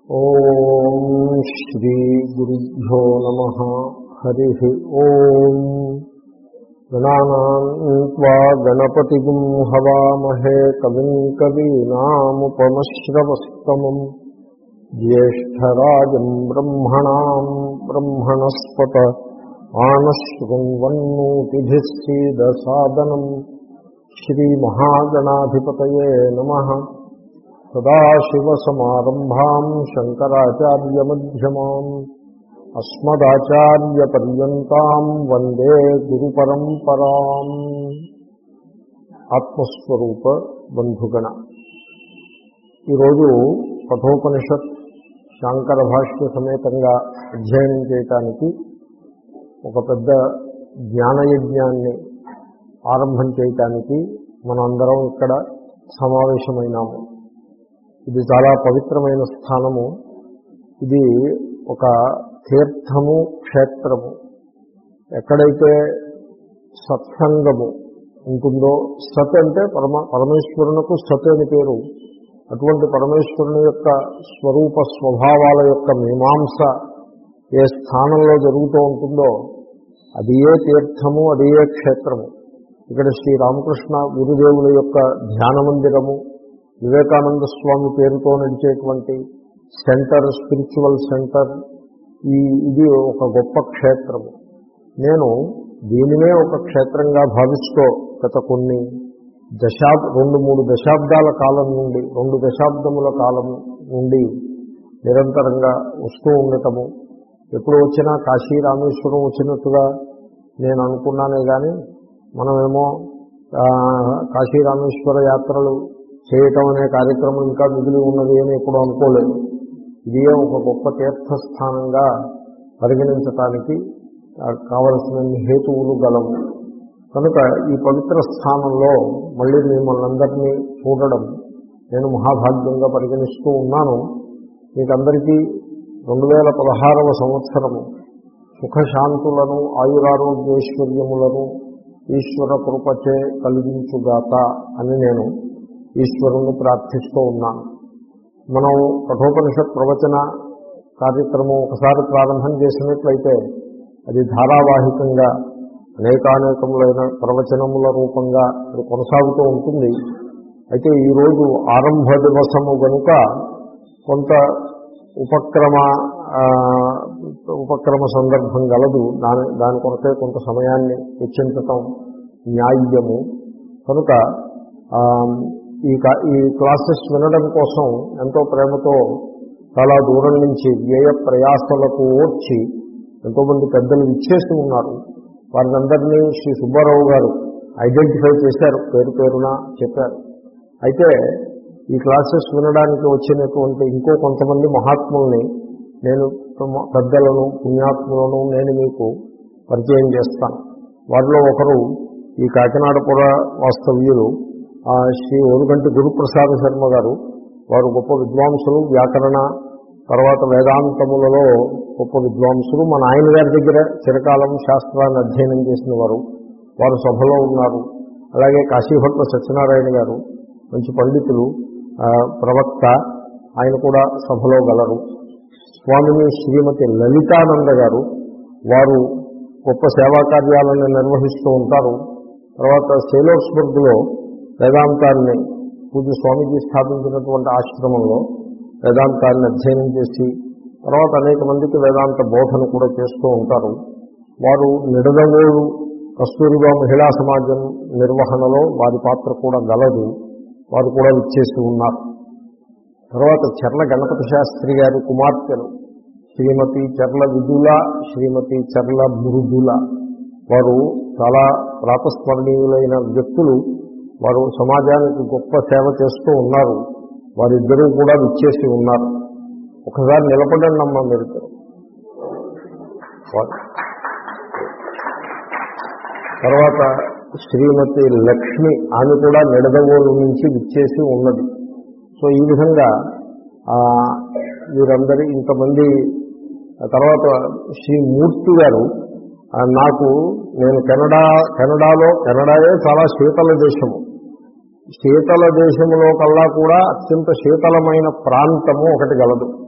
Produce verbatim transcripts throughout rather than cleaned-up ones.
ఓం శ్రీ గురుభ్యో నమః. హరి ఓం. గణానాం త్వా గణపతిగుం హవామహే కవిం కవీనాముపమశ్రవస్తమం జ్యేష్ఠరాజం బ్రహ్మణాం బ్రహ్మణస్పత ఆనశృణ్వన్నోతిభిः సీదసాదనం. శ్రీమహాగణాధిపతయే నమః. సదాశివసమారంభాం శంకరాచార్యమధ్యమాం అస్మదాచార్యపర్యంతాం వందే గురుపరంపరాం. ఆత్మస్వరూప బంధుగణ, ఈరోజు కఠోపనిషత్ శాంకర భాష్య సమేతంగా అధ్యయనం చేయటానికి ఒక పెద్ద జ్ఞానయజ్ఞాన్ని ఆరంభం చేయటానికి మనందరం ఇక్కడ సమావేశమైనాము. ఇది చాలా పవిత్రమైన స్థానము. ఇది ఒక తీర్థము, క్షేత్రము. ఎక్కడైతే సత్సంగము ఉంటుందో, సత్ అంటే పరమ పరమేశ్వరునకు సత్ అని పేరు. అటువంటి పరమేశ్వరుని యొక్క స్వరూప స్వభావాల యొక్క మీమాంస ఏ స్థానంలో జరుగుతూ ఉంటుందో అది ఏ తీర్థము, అది ఏ క్షేత్రము. ఇక్కడ శ్రీరామకృష్ణ గురుదేవుల యొక్క ధ్యాన మందిరము, వివేకానంద స్వామి పేరుతో నడిచేటువంటి సెంటర్, స్పిరిచువల్ సెంటర్, ఈ ఇది ఒక గొప్ప క్షేత్రము. నేను దీనినే ఒక క్షేత్రంగా భావిస్తూ గత కొన్ని దశాబ్ రెండు మూడు దశాబ్దాల కాలం నుండి రెండు దశాబ్దముల కాలం నుండి నిరంతరంగా వస్తూ ఉండటము. ఎప్పుడు వచ్చినా కాశీ రామేశ్వరం వచ్చినట్టుగా నేను అనుకున్నానే కానీ మనమేమో కాశీ రామేశ్వర యాత్రలు చేయటం అనే కార్యక్రమం ఇంకా మిగిలి ఉన్నది అని ఎప్పుడు అనుకోలేదు. ఇదే ఒక గొప్ప తీర్థస్థానంగా పరిగణించటానికి కావలసిన హేతువులు గలవు. కనుక ఈ పవిత్ర స్థానంలో మళ్ళీ మిమ్మల్ని అందరినీ చూడడం నేను మహాభాగ్యంగా పరిగణిస్తూ ఉన్నాను. మీకందరికీ రెండు వేల పదహారవ సంవత్సరము సుఖశాంతులను, ఆయురారోగ్యైశ్వర్యములను ఈశ్వర కృపచే కలిగించుగాక అని నేను ఈశ్వరుని ప్రార్థిస్తూ ఉన్నాను. మనం కఠోపనిషత్ ప్రవచన కార్యక్రమం ఒకసారి ప్రారంభం చేసినట్లయితే అది ధారావాహికంగా అనేకానేకములైన ప్రవచనముల రూపంగా అది కొనసాగుతూ ఉంటుంది. అయితే ఈరోజు ఆరంభ దివసము కనుక కొంత ఉపక్రమ ఉపక్రమ సందర్భం గలదు. దాని దాని కొరకే కొంత సమయాన్ని వెచ్చించటం న్యాయము. కనుక ఈ ఈ క్లాసెస్ వినడం కోసం ఎంతో ప్రేమతో చాలా దూరం నుంచి వ్యయ ప్రయాసలకు వచ్చి ఎంతోమంది పెద్దలు ఇచ్చేసి ఉన్నారు. వారినందరినీ శ్రీ సుబ్బారావు గారు ఐడెంటిఫై చేశారు, పేరు పేరున చెప్పారు. అయితే ఈ క్లాసెస్ వినడానికి వచ్చినటువంటి ఇంకో కొంతమంది మహాత్ముల్ని నేను పెద్దలను, పుణ్యాత్ములను నేను మీకు పరిచయం చేస్తాను. వారిలో ఒకరు ఈ కాకినాడపుర వాస్తవ్యులు శ్రీ ఓరుగంటి గురుప్రసాద శర్మ గారు. వారు గొప్ప విద్వాంసులు, వ్యాకరణ తర్వాత వేదాంతములలో గొప్ప విద్వాంసులు. మన ఆయన గారి దగ్గర చిరకాలం శాస్త్రాన్ని అధ్యయనం చేసిన వారు. వారు సభలో ఉన్నారు. అలాగే కాశీభట్ల సత్యనారాయణ గారు మంచి పండితులు, ప్రవక్త, ఆయన కూడా సభలో గలరు. స్వామిని శ్రీమతి లలితానంద గారు, వారు గొప్ప సేవా కార్యాలను నిర్వహిస్తూ ఉంటారు. తర్వాత సేలోర్స్బర్గ్లో వేదాంతాన్ని పూజ స్వామిజీ స్థాపించినటువంటి ఆశ్రమంలో వేదాంతాన్ని అధ్యయనం చేసి తర్వాత అనేక మందికి వేదాంత బోధన కూడా చేస్తూ ఉంటారు. వారు నిడదవోలు కస్తూరిబా మహిళా సమాజం నిర్వహణలో వారి పాత్ర కూడా గలదు. వారు కూడా విచ్చేసి ఉన్నారు. తర్వాత చర్ల గణపతి శాస్త్రి గారి కుమార్తెలు శ్రీమతి చర్ల విదుల, శ్రీమతి చర్ల మృదుల. వారు చాలా ప్రాతస్మరణీయులైన వ్యక్తులు. వారు సమాజానికి గొప్ప సేవ చేస్తూ ఉన్నారు. వారిద్దరూ కూడా విచ్చేసి ఉన్నారు. ఒకసారి నిలబడండి అమ్మా మీరు. తర్వాత శ్రీమతి లక్ష్మి, ఆమె కూడా నిడదవోలు నుంచి విచ్చేసి ఉన్నది. సో ఈ విధంగా వీరందరి ఇంతమంది. తర్వాత శ్రీ మూర్తి గారు, నాకు నేను కెనడా కెనడాలో కెనడాయే చాలా శీతల దేశము. శీతల దేశంలో కల్లా కూడా అత్యంత శీతలమైన ప్రాంతము ఒకటి గలదు.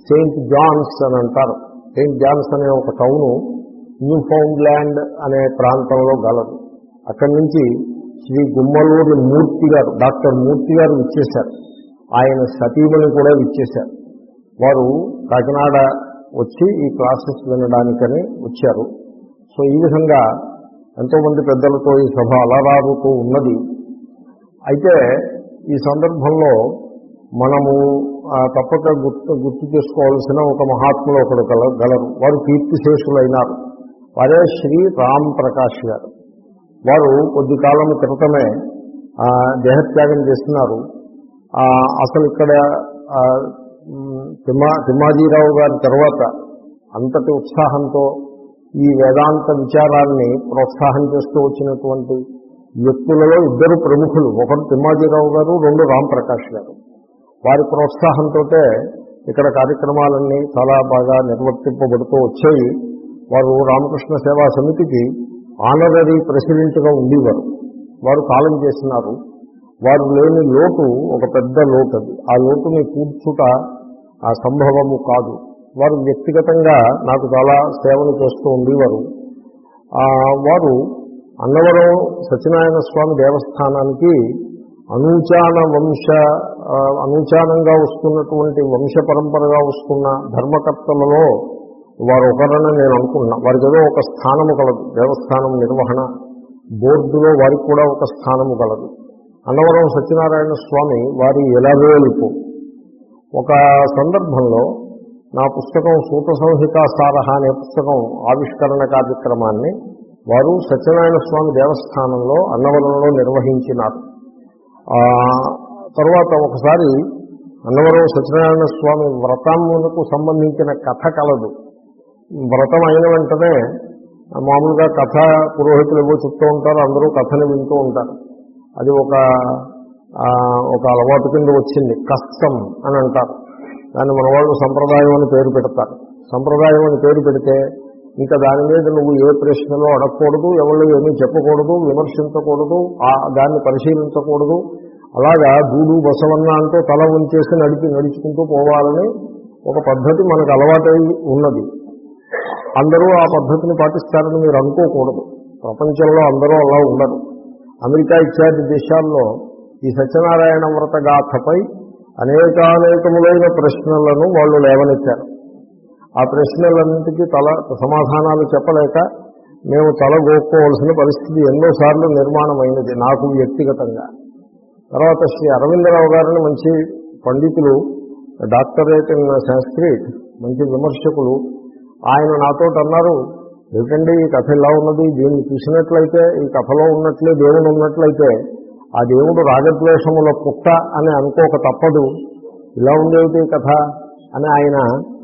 సెయింట్ జాన్స్ అని అంటారు. సెయింట్ జాన్స్ అనే ఒక టౌను న్యూ ఫౌండ్ ల్యాండ్ అనే ప్రాంతంలో గలదు. అక్కడి నుంచి శ్రీ గుమ్మలూరి మూర్తి గారు, డాక్టర్ మూర్తి గారు విచ్చేశారు. ఆయన సతీమణి కూడా విచ్చేశారు. వారు కాకినాడ వచ్చి ఈ క్లాసెస్ వినడానికని వచ్చారు. సో ఈ విధంగా ఎంతోమంది పెద్దలతో ఈ సభ అలరారుతూ ఉన్నది. అయితే ఈ సందర్భంలో మనము తప్పక గుర్తు గుర్తు చేసుకోవాల్సిన ఒక మహాత్ములు ఒకడు గల గలరు వారు కీర్తిశేషులైనారు. వారే శ్రీ రామ్ ప్రకాష్ గారు. వారు కొద్ది కాలం క్రితమే దేహత్యాగం చేస్తున్నారు. అసలు ఇక్కడ తిమ్మా తిమ్మాజీరావు గారి తర్వాత అంతటి ఉత్సాహంతో ఈ వేదాంత విచారాన్ని ప్రోత్సాహం చేస్తూ వచ్చినటువంటి వ్యక్తులలో ఇద్దరు ప్రముఖులు, ఒకరు తిమ్మాజీరావు గారు, రెండు రామ్ ప్రకాష్ గారు. వారి ప్రోత్సాహంతో ఇక్కడ కార్యక్రమాలన్నీ చాలా బాగా నిర్వర్తింపబడుతూ వచ్చాయి. వారు రామకృష్ణ సేవా సమితికి ఆనరరీ ప్రెసిడెంట్గా ఉండేవారు. వారు కాలం చేసినారు. వారు లేని లోటు ఒక పెద్ద లోటు. అది ఆ లోటుని కూర్చుట ఆ సంభవము కాదు. వారు వ్యక్తిగతంగా నాకు చాలా సేవలు చేస్తూ ఉండేవారు. వారు అన్నవరం సత్యనారాయణ స్వామి దేవస్థానానికి అనూచాన వంశ అనూచానంగా వస్తున్నటువంటి వంశ పరంపరగా వస్తున్న ధర్మకర్తలలో వారు ఒకరని నేను అనుకున్నా. వారికి ఏదో ఒక స్థానము కలదు. దేవస్థానం నిర్వహణ బోర్డులో వారికి కూడా ఒక స్థానము కలదు. అన్నవరం సత్యనారాయణ స్వామి వారి ఎలవేలుపు. ఒక సందర్భంలో నా పుస్తకం సూత సంహితా సారహ అనే పుస్తకం ఆవిష్కరణ కార్యక్రమాన్ని వారు సత్యనారాయణ స్వామి దేవస్థానంలో అన్నవరంలో నిర్వహించినారు. తర్వాత ఒకసారి అన్నవరం సత్యనారాయణ స్వామి వ్రతమునకు సంబంధించిన కథ కలదు. వ్రతం అయిన వెంటనే మామూలుగా కథ పురోహితులు ఏవో చెప్తూ ఉంటారు, అందరూ కథని వింటూ ఉంటారు. అది ఒక ఒక అలవాటు కింద వచ్చింది. కష్టం అని అంటారు దాన్ని. మన వాళ్ళు సంప్రదాయం అని పేరు పెడతారు. సంప్రదాయం అని పేరు పెడితే ఇంకా దాని మీద నువ్వు ఏ ప్రశ్నలో అడగకూడదు, ఎవరు ఏమీ చెప్పకూడదు, విమర్శించకూడదు, దాన్ని పరిశీలించకూడదు. అలాగా దూడు బసవన్న అంటూ తల ఉంచేసి నడిపి నడుచుకుంటూ పోవాలని ఒక పద్ధతి మనకు అలవాటై ఉన్నది. అందరూ ఆ పద్ధతిని పాటిస్తారని మీరు అనుకోకూడదు. ప్రపంచంలో అందరూ అలా ఉండరు. అమెరికా ఇత్యాది దేశాల్లో ఈ సత్యనారాయణ వ్రత గాథపై అనేకానేకములైన ప్రశ్నలను వాళ్ళు లేవనెత్తారు. ఆ ప్రశ్నలన్నింటికీ తల సమాధానాలు చెప్పలేక మేము తల గోక్కోవలసిన పరిస్థితి ఎన్నోసార్లు నిర్మాణమైనది నాకు వ్యక్తిగతంగా. తర్వాత శ్రీ అరవిందరావు గారిని మంచి పండితులు, డాక్టరేట్ ఇన్ సంస్కృత్, మంచి విమర్శకులు, ఆయన నాతో అన్నారు, ఏమిటండి ఈ కథ ఇలా ఉన్నది, దీన్ని చూసినట్లయితే ఈ కథలో ఉన్నట్లే దేవుడు ఉన్నట్లయితే ఆ దేవుడు రాగద్వేషముల పుట్ట అని అనుకోక తప్పదు, ఇలా ఉండేది కథ అని ఆయన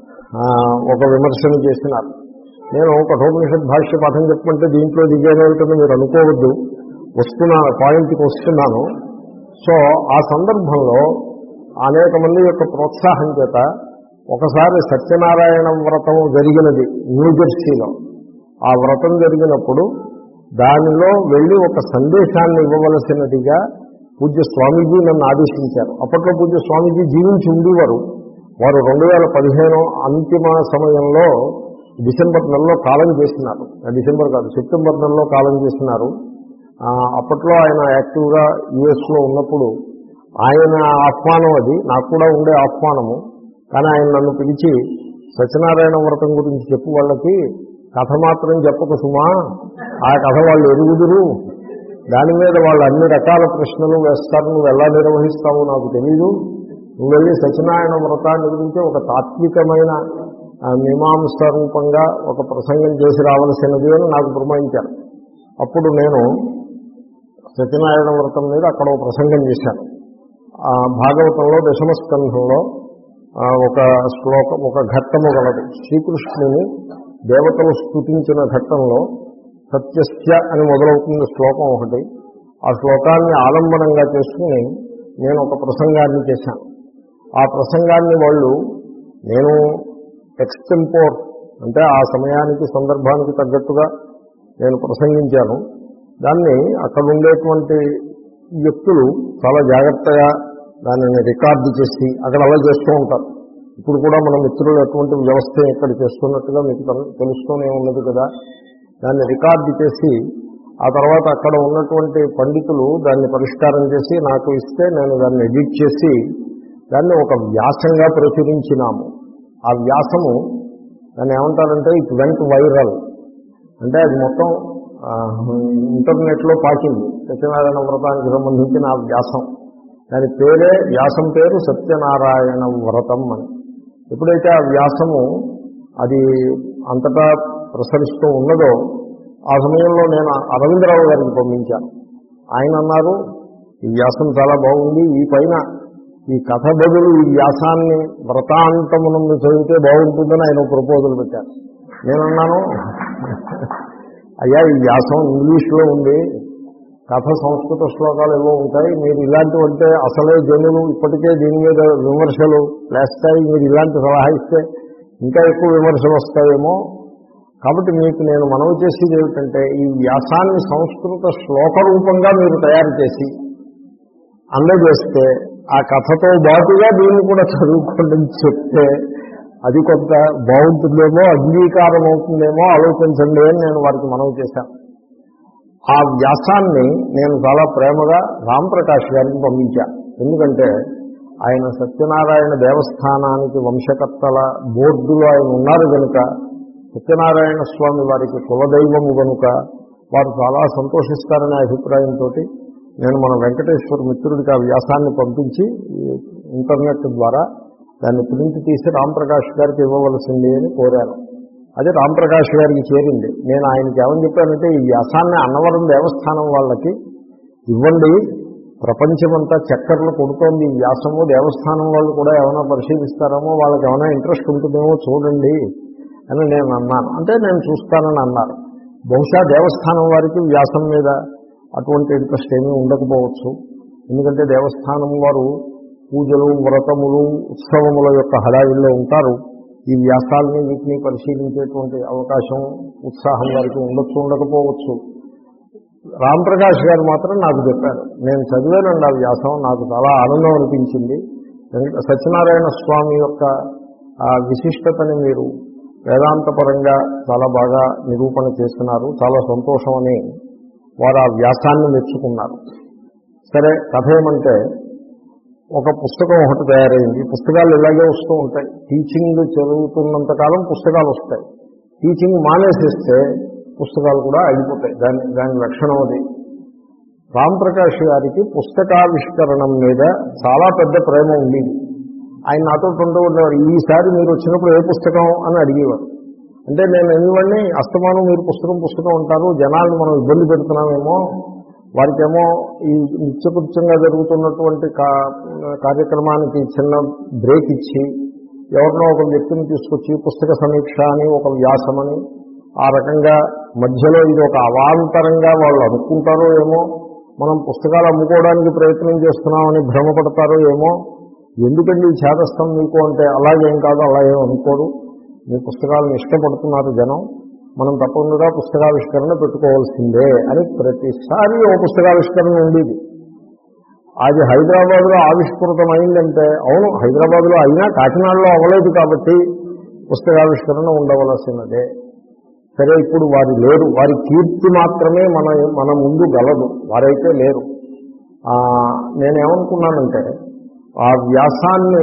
ఒక విమర్శను చేసినారు. నేను కఠోపనిషత్ భాష్య పాఠం చెప్పమంటే దీంట్లో దిగేదేమిటని మీరు అనుకోవద్దు, వస్తున్నాను, పాయింట్కి వస్తున్నాను. సో ఆ సందర్భంలో అనేక మంది యొక్క ప్రోత్సాహం చేత ఒకసారి సత్యనారాయణ వ్రతం జరిగినది న్యూజెర్సీలో. ఆ వ్రతం జరిగినప్పుడు దానిలో వెళ్ళి ఒక సందేశాన్ని ఇవ్వవలసినదిగా పూజ్య స్వామీజీ నన్ను ఆదేశించారు. అప్పట్లో పూజ్య స్వామీజీ జీవించి ఉండేవారు. వారు రెండు వేల పదిహేను అంతిమ సమయంలో డిసెంబర్ నెలలో కాలం చేసినారు. డిసెంబర్ కాదు, సెప్టెంబర్ నెలలో కాలం చేసినారు. అప్పట్లో ఆయన యాక్టివ్గా యుఎస్లో ఉన్నప్పుడు ఆయన ఆహ్వానం, అది నాకు కూడా ఉండే ఆహ్వానము. కానీ ఆయన నన్ను పిలిచి సత్యనారాయణ వ్రతం గురించి చెప్పు, వాళ్ళకి కథ మాత్రం చెప్పక సుమా, ఆ కథ వాళ్ళు ఎరుగుదురు, దాని మీద వాళ్ళు అన్ని రకాల ప్రశ్నలు వేస్తారు, నువ్వు ఎలా నిర్వహిస్తావో నాకు తెలీదు, నువ్వు వెళ్ళి సత్యనారాయణ వ్రతాన్ని గురించి ఒక తాత్వికమైన మీమాంస రూపంగా ఒక ప్రసంగం చేసి రావాల్సినది అని నాకు పురమాయించారు. అప్పుడు నేను సత్యనారాయణ వ్రతం మీద అక్కడ ఒక ప్రసంగం చేశాను. భాగవతంలో దశమ స్కంధంలో ఒక శ్లోకం, ఒక ఘట్టము గలదు. శ్రీకృష్ణుని దేవతలు స్తుతించిన ఘట్టంలో సత్యస్య అని మొదలవుతుంది శ్లోకం ఒకటి. ఆ శ్లోకాన్ని ఆలంబనంగా చేసుకుని నేను ఒక ప్రసంగాన్ని చేశాను. ఆ ప్రసంగాన్ని వాళ్ళు, నేను ఎక్స్టెంపోర్ అంటే ఆ సమయానికి సందర్భానికి తగ్గట్టుగా నేను ప్రసంగించాను. దాన్ని అక్కడ ఉండేటువంటి వ్యక్తులు చాలా జాగ్రత్తగా దానిని రికార్డు చేసి, అక్కడ అలా చేస్తూ ఉంటారు, ఇప్పుడు కూడా మన మిత్రులు ఎటువంటి వ్యవస్థ ఇక్కడ చేస్తున్నట్టుగా మీకు తెలుస్తూనే ఉన్నది కదా. దాన్ని రికార్డు చేసి ఆ తర్వాత అక్కడ ఉన్నటువంటి పండితులు దాన్ని పరిష్కారం చేసి నాకు ఇస్తే నేను దాన్ని ఎడిట్ చేసి దాన్ని ఒక వ్యాసంగా ప్రచురించినాము. ఆ వ్యాసము దాన్ని ఏమంటారంటే ఇట్ వెంట్ వైరల్, అంటే అది మొత్తం ఇంటర్నెట్లో పాకింది. సత్యనారాయణ వ్రతానికి సంబంధించిన ఆ వ్యాసం, దాని పేరే వ్యాసం పేరు సత్యనారాయణ వ్రతం అని. ఎప్పుడైతే ఆ వ్యాసము అది అంతటా ప్రసరిస్తూ ఉన్నదో ఆ సమయంలో నేను అరవిందరావు గారికి పంపించాను. ఆయన అన్నారు, ఈ వ్యాసం చాలా బాగుంది, ఈ పైన ఈ కథ బదులు ఈ వ్యాసాన్ని వ్రతాంతమునందు చదివితే బాగుంటుందని ఆయన ప్రపోజల్ పెట్టారు. నేనన్నాను, అయ్యా ఈ వ్యాసం ఇంగ్లీష్లో ఉంది, కథ సంస్కృత శ్లోకాలు ఏవో ఉంటాయి, మీరు ఇలాంటివంటే అసలే జనులు ఇప్పటికే దీని మీద విమర్శలు లేస్తాయి, మీరు ఇలాంటి సలహా ఇస్తే ఇంకా ఎక్కువ విమర్శలు వస్తాయేమో, కాబట్టి మీకు నేను మనవి చేసేది ఏమిటంటే ఈ వ్యాసాన్ని సంస్కృత శ్లోక రూపంగా మీరు తయారు చేసి అందజేస్తే ఆ కథతో బాటుగా దీన్ని కూడా చదువుకోండి అని చెప్తే అది కొంత బాగుంటుందేమో, అంగీకారం అవుతుందేమో ఆలోచించండి అని నేను వారికి మనవి చేశాను. ఆ వ్యాసాన్ని నేను చాలా ప్రేమగా రాంప్రకాష్ గారికి పంపించాను. ఎందుకంటే ఆయన సత్యనారాయణ దేవస్థానానికి వంశకర్తల బోర్డులో ఆయన ఉన్నారు కనుక, సత్యనారాయణ స్వామి వారికి కులదైవము కనుక వారు చాలా సంతోషిస్తారనే అభిప్రాయంతో నేను మన వెంకటేశ్వర మిత్రుడికి ఆ వ్యాసాన్ని పంపించి ఇంటర్నెట్ ద్వారా దాన్ని ప్రింట్ తీసి రాంప్రకాష్ గారికి ఇవ్వవలసింది అని కోరాను. అది రాంప్రకాష్ గారికి చేరింది. నేను ఆయనకి ఏమని చెప్పానంటే ఈ వ్యాసాన్ని అన్నవరం దేవస్థానం వాళ్ళకి ఇవ్వండి, ప్రపంచమంతా చక్కర్లు కొడుతోంది ఈ వ్యాసము, దేవస్థానం వాళ్ళు కూడా ఏమైనా పరిశీలిస్తారేమో, వాళ్ళకి ఏమైనా ఇంట్రెస్ట్ ఉంటుందేమో చూడండి అని నేను అన్నాను. అంటే నేను చూస్తానని అన్నారు. బహుశా దేవస్థానం వారికి వ్యాసం మీద అటువంటి ఇంట్రెస్ట్ ఏమీ ఉండకపోవచ్చు. ఎందుకంటే దేవస్థానం వారు పూజలు, వ్రతములు, ఉత్సవముల యొక్క హడావిల్లో ఉంటారు. ఈ వ్యాసాలని వీటిని పరిశీలించేటువంటి అవకాశం, ఉత్సాహం వారికి ఉండొచ్చు, ఉండకపోవచ్చు. రాంప్రకాష్ గారు మాత్రం నాకు చెప్పారు, నేను చదివానండి ఆ వ్యాసం, నాకు చాలా ఆనందం అనిపించింది, సత్యనారాయణ స్వామి యొక్క ఆ విశిష్టతని మీరు వేదాంతపరంగా చాలా బాగా నిరూపణ చేస్తున్నారు, చాలా సంతోషం అని వారు ఆ వ్యాసాన్ని మెచ్చుకున్నారు. సరే, కథ ఏమంటే ఒక పుస్తకం ఒకటి తయారైంది. పుస్తకాలు ఇలాగే వస్తూ ఉంటాయి. టీచింగ్ చదువుతున్నంతకాలం పుస్తకాలు వస్తాయి, టీచింగ్ మానేసిస్తే పుస్తకాలు కూడా అయిపోతాయి. దాని దాని లక్షణం అది. రాంప్రకాష్ గారికి పుస్తకావిష్కరణం మీద చాలా పెద్ద ప్రేమ ఉండేది. ఆయన నాతో ఉంటూ ఉండేవారు, ఈసారి మీరు వచ్చినప్పుడు ఏ పుస్తకం అని అడిగేవారు. అంటే నేను ఎందువన్నీ అస్తమానం మీరు పుస్తకం పుస్తకం ఉంటారు, జనాలను మనం ఇబ్బంది పెడుతున్నామేమో, వారికేమో ఈ నిత్యకృత్యంగా జరుగుతున్నటువంటి కార్యక్రమానికి చిన్న బ్రేక్ ఇచ్చి ఎవరినో ఒక వ్యక్తిని తీసుకొచ్చి పుస్తక సమీక్ష అని ఒక వ్యాసమని ఆ రకంగా మధ్యలో ఇది ఒక అవాంతరంగా వాళ్ళు అనుకుంటారో ఏమో, మనం పుస్తకాలు అమ్ముకోవడానికి ప్రయత్నం చేస్తున్నామని భ్రమపడతారో ఏమో, ఎందుకండి చేదస్తాం మీకు అంటే అలాగేం కాదు, అలాగే అనుకోరు, మీ పుస్తకాలను ఇష్టపడుతున్నారు జనం, మనం తప్పకుండా పుస్తకావిష్కరణ పెట్టుకోవాల్సిందే అని ప్రతిసారి ఓ పుస్తకావిష్కరణ ఉండేది. అది హైదరాబాద్లో ఆవిష్కృతమైందంటే అవును హైదరాబాద్లో అయినా కాకినాడలో అవ్వలేదు కాబట్టి పుస్తకావిష్కరణ ఉండవలసినదే. సరే, ఇప్పుడు వారు లేరు, వారి కీర్తి మాత్రమే మన మన ముందు గలదు, వారైతే లేరు. నేనేమనుకున్నానంటే ఆ వ్యాసాన్ని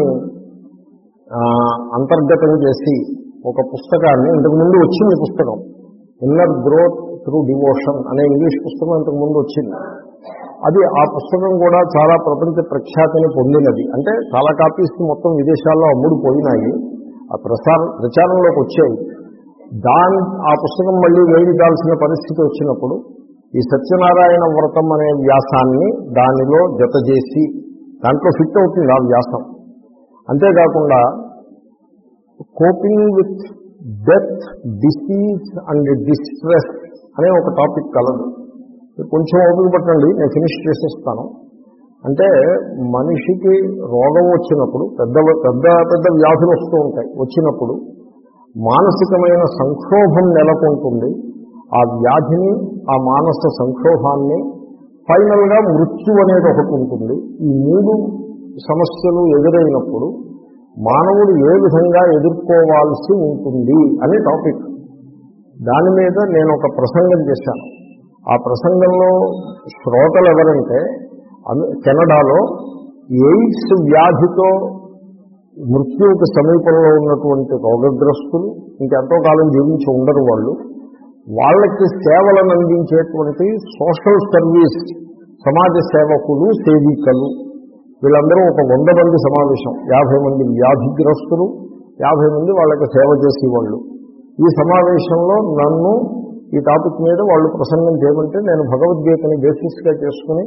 అంతర్గతం చేసి ఒక పుస్తకాన్ని, ఇంతకుముందు వచ్చింది పుస్తకం ఇన్నర్ గ్రోత్ త్రూ డివోషన్ అనే ఇంగ్లీష్ పుస్తకం ఇంతకుముందు వచ్చింది. అది ఆ పుస్తకం కూడా చాలా ప్రపంచ ప్రఖ్యాతిని పొందినది. అంటే చాలా కాపీస్ మొత్తం విదేశాల్లో అమ్ముడు పోయినాయి, ఆ ప్రసార ప్రచారంలోకి వచ్చాయి. దాని ఆ పుస్తకం మళ్ళీ వేయించాల్సిన పరిస్థితి వచ్చినప్పుడు ఈ సత్యనారాయణ వ్రతం అనే వ్యాసాన్ని దానిలో జత చేసి దాంట్లో ఫిట్ అవుతుంది ఆ వ్యాసం. అంతేకాకుండా coping with death, disease and distress అనే ఒక టాపిక్ కలదు. కొంచెం ఓపిక పట్టండి, నేను ఫినిష్ చేసేస్తాను. అంటే మనిషికి రోగం వచ్చినప్పుడు, పెద్ద పెద్ద పెద్ద వ్యాధులు వస్తూ ఉంటాయి, వచ్చినప్పుడు మానసికమైన సంక్షోభం నెలకొంటుంది. ఆ వ్యాధిని, ఆ మానస సంక్షోభాన్ని ఫైనల్గా మృత్యు అనేది ఒకటి ఉంటుంది. ఈ మూడు సమస్యలు ఎదురైనప్పుడు మానవుడు ఏ విధంగా ఎదుర్కోవాల్సి ఉంటుంది అనే టాపిక్. దాని మీద నేను ఒక ప్రసంగం చేశాను. ఆ ప్రసంగంలో శ్రోతలు ఎవరంటే కెనడాలో ఎయిడ్స్ వ్యాధితో మృత్యువుకు సమీపంలో ఉన్నటువంటి రోగగ్రస్తులు, ఇంకెంతో కాలం జీవించి ఉండరు వాళ్ళు, వాళ్ళకి సేవలను అందించేటువంటి సోషల్ సర్వీస్ సమాజ సేవకులు, సేవికలు, వీళ్ళందరూ ఒక వంద మంది సమావేశం. యాభై మంది వ్యాధిగ్రస్తులు, యాభై మంది వాళ్ళకి సేవ చేసేవాళ్ళు. ఈ సమావేశంలో నన్ను ఈ టాపిక్ మీద వాళ్ళు ప్రసంగం చేయమంటే నేను భగవద్గీతని బేసిస్గా చేసుకుని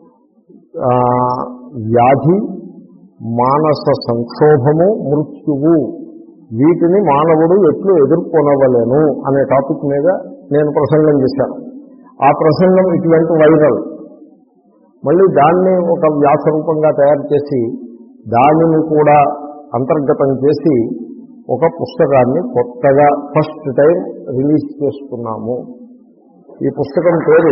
వ్యాధి, మానస సంక్షోభము, మృత్యువు, వీటిని మానవుడు ఎట్లు ఎదుర్కొనవలేను అనే టాపిక్ మీద నేను ప్రసంగం చేశాను. ఆ ప్రసంగం ఇటువంటి వైరల్. మళ్ళీ దాన్ని ఒక వ్యాస రూపంగా తయారు చేసి దానిని కూడా అంతర్గతం చేసి ఒక పుస్తకాన్ని కొత్తగా ఫస్ట్ టైం రిలీజ్ చేస్తున్నాము. ఈ పుస్తకం పేరు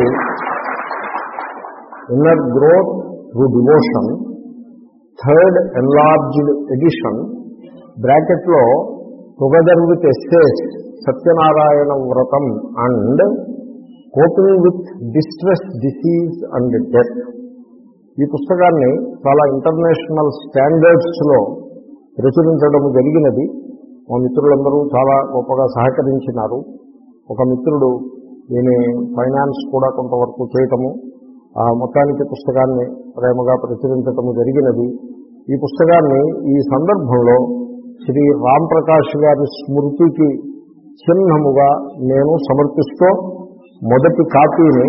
inner growth through devotion, third enlarged edition, బ్రాకెట్లో together with essays Satyanarayana vratam and coping with distress, disease and death. ఈ పుస్తకాన్ని చాలా ఇంటర్నేషనల్ స్టాండర్డ్స్లో ప్రచురించడం జరిగినది. మా మిత్రులందరూ చాలా గొప్పగా సహకరించినారు. ఒక మిత్రుడు దీని ఫైనాన్స్ కూడా కొంతవరకు చేయటము, మొత్తానికి పుస్తకాన్ని ప్రేమగా ప్రచురించటము జరిగినది. ఈ పుస్తకాన్ని ఈ సందర్భంలో శ్రీ రామ్ ప్రకాష్ గారి స్మృతికి చిహ్నముగా నేను సమర్పిస్తూ మొదటి కాపీని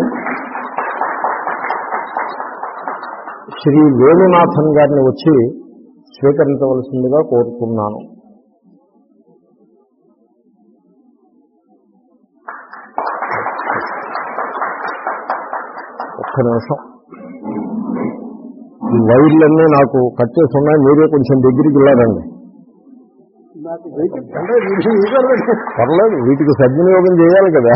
శ్రీ వేణునాథన్ గారిని వచ్చి స్వీకరించవలసిందిగా కోరుతున్నాను. ఒక్క నిమిషం, ఈ వైర్లన్నీ నాకు కట్ చేసి ఉన్నాయి, మీరే కొంచెం దగ్గరికి వెళ్ళారండి. పర్లేదు, వీటికి సద్వినియోగం చేయాలి కదా.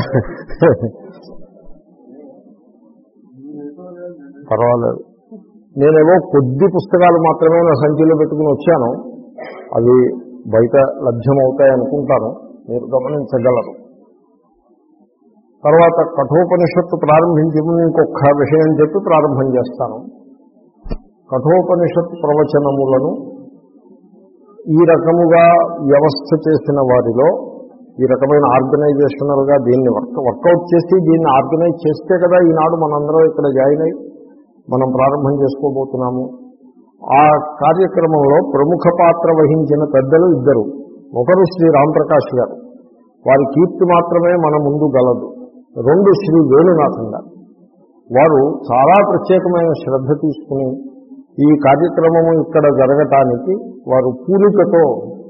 పర్వాలేదు. నేనేమో కొద్ది పుస్తకాలు మాత్రమే నా సంచిలో పెట్టుకుని వచ్చాను. అవి బయట లభ్యమవుతాయి అనుకుంటాను, మీరు గమనించగలరు. తర్వాత కఠోపనిషత్తు ప్రారంభించి ఇంకొక విషయం చెప్పి ప్రారంభం చేస్తాను. కఠోపనిషత్తు ప్రవచనములను ఈ రకముగా వ్యవస్థ చేసిన వారిలో, ఈ రకమైన ఆర్గనైజేషనల్గా దీన్ని వర్క్ వర్కౌట్ చేసి దీన్ని ఆర్గనైజ్ చేస్తే కదా ఈనాడు మనందరం ఇక్కడ జాయిన్ అయ్యి మనం ప్రారంభం చేసుకోబోతున్నాము. ఆ కార్యక్రమంలో ప్రముఖ పాత్ర వహించిన పెద్దలు ఇద్దరు. ఒకరు శ్రీ రామప్రకాష్ గారు, వారి కీర్తి మాత్రమే మన ముందు గలదు. రెండు శ్రీ వేణునాథన్ గారు, వారు చాలా ప్రత్యేకమైన శ్రద్ధ తీసుకుని ఈ కార్యక్రమము ఇక్కడ జరగటానికి వారు పూనికతో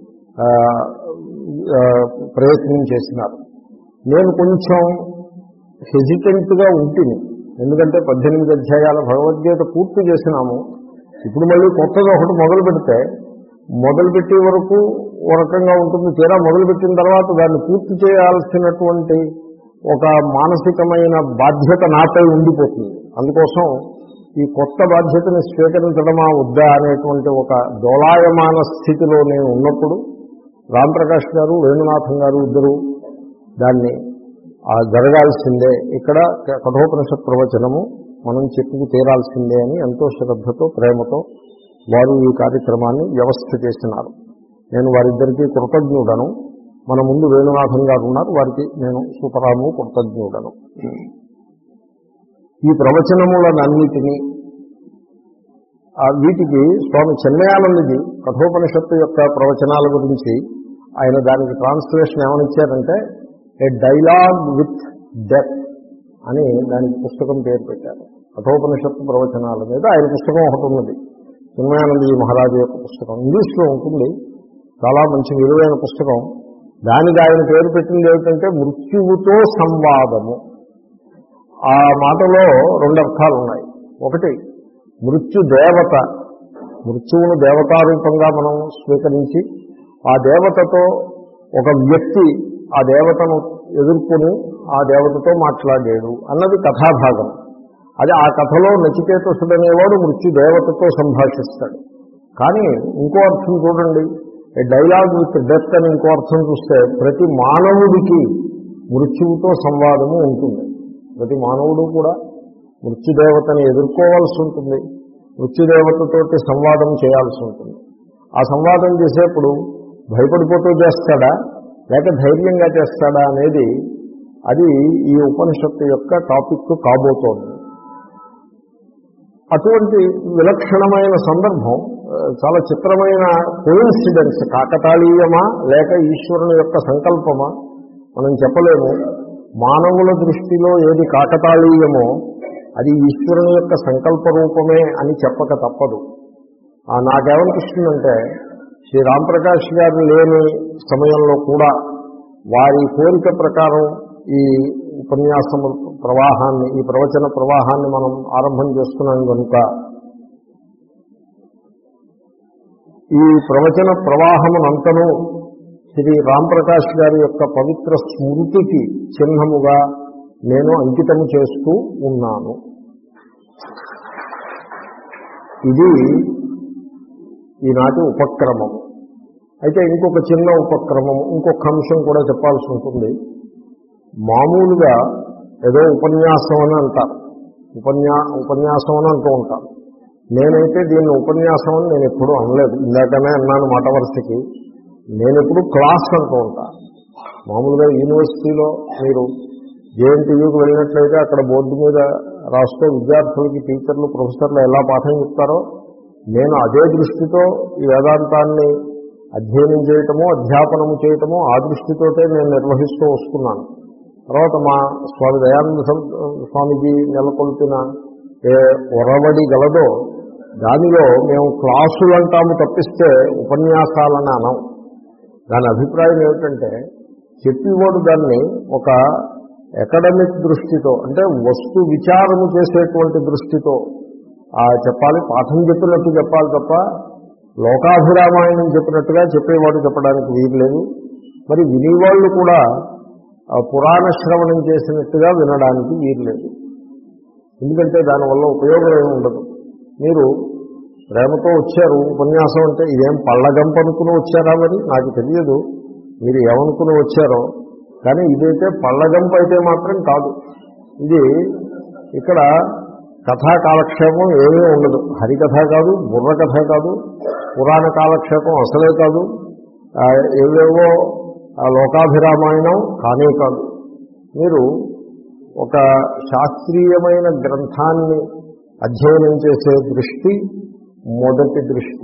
ప్రయత్నం చేసినారు. నేను కొంచెం హెజిటెంట్గా ఉంటుంది, ఎందుకంటే పద్దెనిమిది అధ్యాయాల భగవద్గీత పూర్తి చేసినాము. ఇప్పుడు మళ్ళీ కొత్తగా ఒకటి మొదలు పెడితే మొదలుపెట్టే వరకు ఓ రకంగా ఉంటుంది. తీరా మొదలుపెట్టిన తర్వాత దాన్ని పూర్తి చేయాల్సినటువంటి ఒక మానసికమైన బాధ్యత నాపై ఉండిపోతుంది. అందుకోసం ఈ కొత్త బాధ్యతని స్వీకరించడమా వద్దా అనేటువంటి ఒక దోలాయమాన స్థితిలో నేను ఉన్నప్పుడు రామప్రకాష్ గారు, వేణునాథన్ గారు ఇద్దరు దాన్ని జరగాల్సిందే, ఇక్కడ కఠోపనిషత్ ప్రవచనము మనం చెప్పుకు తీరాల్సిందే అని ఎంతో శ్రద్ధతో, ప్రేమతో వారు ఈ కార్యక్రమాన్ని వ్యవస్థ చేసినారు. నేను వారిద్దరికీ కృతజ్ఞుడను. మన ముందు వేణునాథన్ గారు ఉన్నారు, వారికి నేను సుతరాము కృతజ్ఞుడను. ఈ ప్రవచనములనన్నిటినీ వీటికి స్వామి చిన్మయానందజీ కఠోపనిషత్తు యొక్క ప్రవచనాల గురించి ఆయన దానికి ట్రాన్స్లేషన్ ఏమనిచ్చారంటే ఏ డైలాగ్ విత్ డెత్ అని దానికి పుస్తకం పేరు పెట్టారు. కఠోపనిషత్తు ప్రవచనాల మీద ఆయన పుస్తకం ఒకటి ఉన్నది, చిన్మయానందజీ మహారాజు యొక్క పుస్తకం. ఇంగ్లీష్లో ఉంటుంది, చాలా మంచి విలువైన పుస్తకం. దానికి ఆయన పేరు పెట్టింది ఏమిటంటే మృత్యువుతో సంవాదము. ఆ మాటలో రెండు అర్థాలు ఉన్నాయి. ఒకటి, మృత్యు దేవత, మృత్యువును దేవతారూపంగా మనం స్వీకరించి ఆ దేవతతో ఒక వ్యక్తి ఆ దేవతను ఎదుర్కొని ఆ దేవతతో మాట్లాడాడు అన్నది కథాభాగం. అది ఆ కథలో నచికేతసుడు అనేవాడు మృత్యు దేవతతో సంభాషిస్తాడు. కానీ ఇంకో అర్థం చూడండి, ఏ డైలాగ్ విత్ డెత్ అని ఇంకో అర్థం చూస్తే ప్రతి మానవుడికి మృత్యువుతో సంవాదము ఉంటుంది. ప్రతి మానవుడు కూడా మృత్యుదేవతని ఎదుర్కోవాల్సి ఉంటుంది, మృత్యుదేవతతోటి సంవాదం చేయాల్సి ఉంటుంది. ఆ సంవాదం చేసేప్పుడు భయపడిపోతూ చేస్తాడా లేక ధైర్యంగా చేస్తాడా అనేది అది ఈ ఉపనిషత్తు యొక్క టాపిక్ కాబోతోంది. అటువంటి విలక్షణమైన సందర్భం, చాలా చిత్రమైన కోయిన్సిడెన్స్, కాకతాళీయమా లేక ఈశ్వరుని యొక్క సంకల్పమా మనం చెప్పలేము. మానవుల దృష్టిలో ఏది కాకతాళీయమో అది ఈశ్వరుని యొక్క సంకల్ప రూపమే అని చెప్పక తప్పదు. నాకేమనిపిస్తుందంటే శ్రీ రామప్రకాష్ గారు లేని సమయంలో కూడా వారి కోరిక ప్రకారం ఈ ఉపన్యాసము ప్రవాహాన్ని, ఈ ప్రవచన ప్రవాహాన్ని మనం ఆరంభం చేస్తున్నాం కనుక ఈ ప్రవచన ప్రవాహమునంతను శ్రీ రామప్రకాష్ గారి యొక్క పవిత్ర స్మృతికి చిహ్నముగా నేను అంకితము చేస్తూ ఉన్నాను. ఇది ఈనాటి ఉపక్రమం. అయితే ఇంకొక చిన్న ఉపక్రమం, ఇంకొక అంశం కూడా చెప్పాల్సి ఉంటుంది. మామూలుగా ఏదో ఉపన్యాసం అని అంటారు, ఉపన్యా ఉపన్యాసం అని అంటూ ఉంటారు. నేనైతే దీన్ని ఉపన్యాసం అని నేను ఎప్పుడూ అనలేదు. ఇందాకనే అన్నాను మాట వరుసకి. నేను ఎప్పుడు క్లాస్ అంటూ ఉంటాను. మామూలుగా యూనివర్సిటీలో మీరు జేఎన్టీయూకి వెళ్ళినట్లయితే అక్కడ బోర్డు మీద రాస్తూ విద్యార్థులకి టీచర్లు ప్రొఫెసర్లు ఎలా పాఠం చెప్తారో నేను అదే దృష్టితో ఈ వేదాంతాన్ని అధ్యయనం చేయటము, అధ్యాపనము చేయటము ఆ దృష్టితోటే నేను నిర్వహిస్తూ వస్తున్నాను. తర్వాత మా స్వామి దయానంద స్వామిజీ నెలకొల్పిన ఏ ఒరవడి గలదో దానిలో మేము క్లాసులు అంటాము తప్పిస్తే ఉపన్యాసాలని అనం. దాని అభిప్రాయం ఏమిటంటే చెప్పేవాడు దాన్ని ఒక అకాడమిక్ దృష్టితో, అంటే వస్తు విచారము చేసేటువంటి దృష్టితో చెప్పాలి, పాఠం చెప్పినట్టు చెప్పాలి తప్ప లోకాభిరామాయణం చెప్పినట్టుగా చెప్పేవాడు చెప్పడానికి వీల్లేదు. మరి వినేవాళ్ళు కూడా పురాణ శ్రవణం చేసినట్టుగా వినడానికి వీల్లేదు. ఎందుకంటే దానివల్ల ఉపయోగం ఏమి ఉండదు. మీరు ప్రేమతో వచ్చారు, ఉపన్యాసం అంటే ఇదేం పళ్ళగంప అనుకుని వచ్చారా మరి నాకు తెలియదు మీరు ఏమనుకుని వచ్చారో, కానీ ఇదైతే పళ్ళగంప అయితే మాత్రం కాదు. ఇది ఇక్కడ కథా కాలక్షేపం ఏమీ ఉండదు. హరికథ కాదు, బుర్ర కథ కాదు, పురాణ కాలక్షేపం అసలే కాదు, ఏవేవో లోకాభిరామాయణం కానే కాదు. మీరు ఒక శాస్త్రీయమైన గ్రంథాన్ని అధ్యయనం చేసే దృష్టి మొదటి దృష్టి.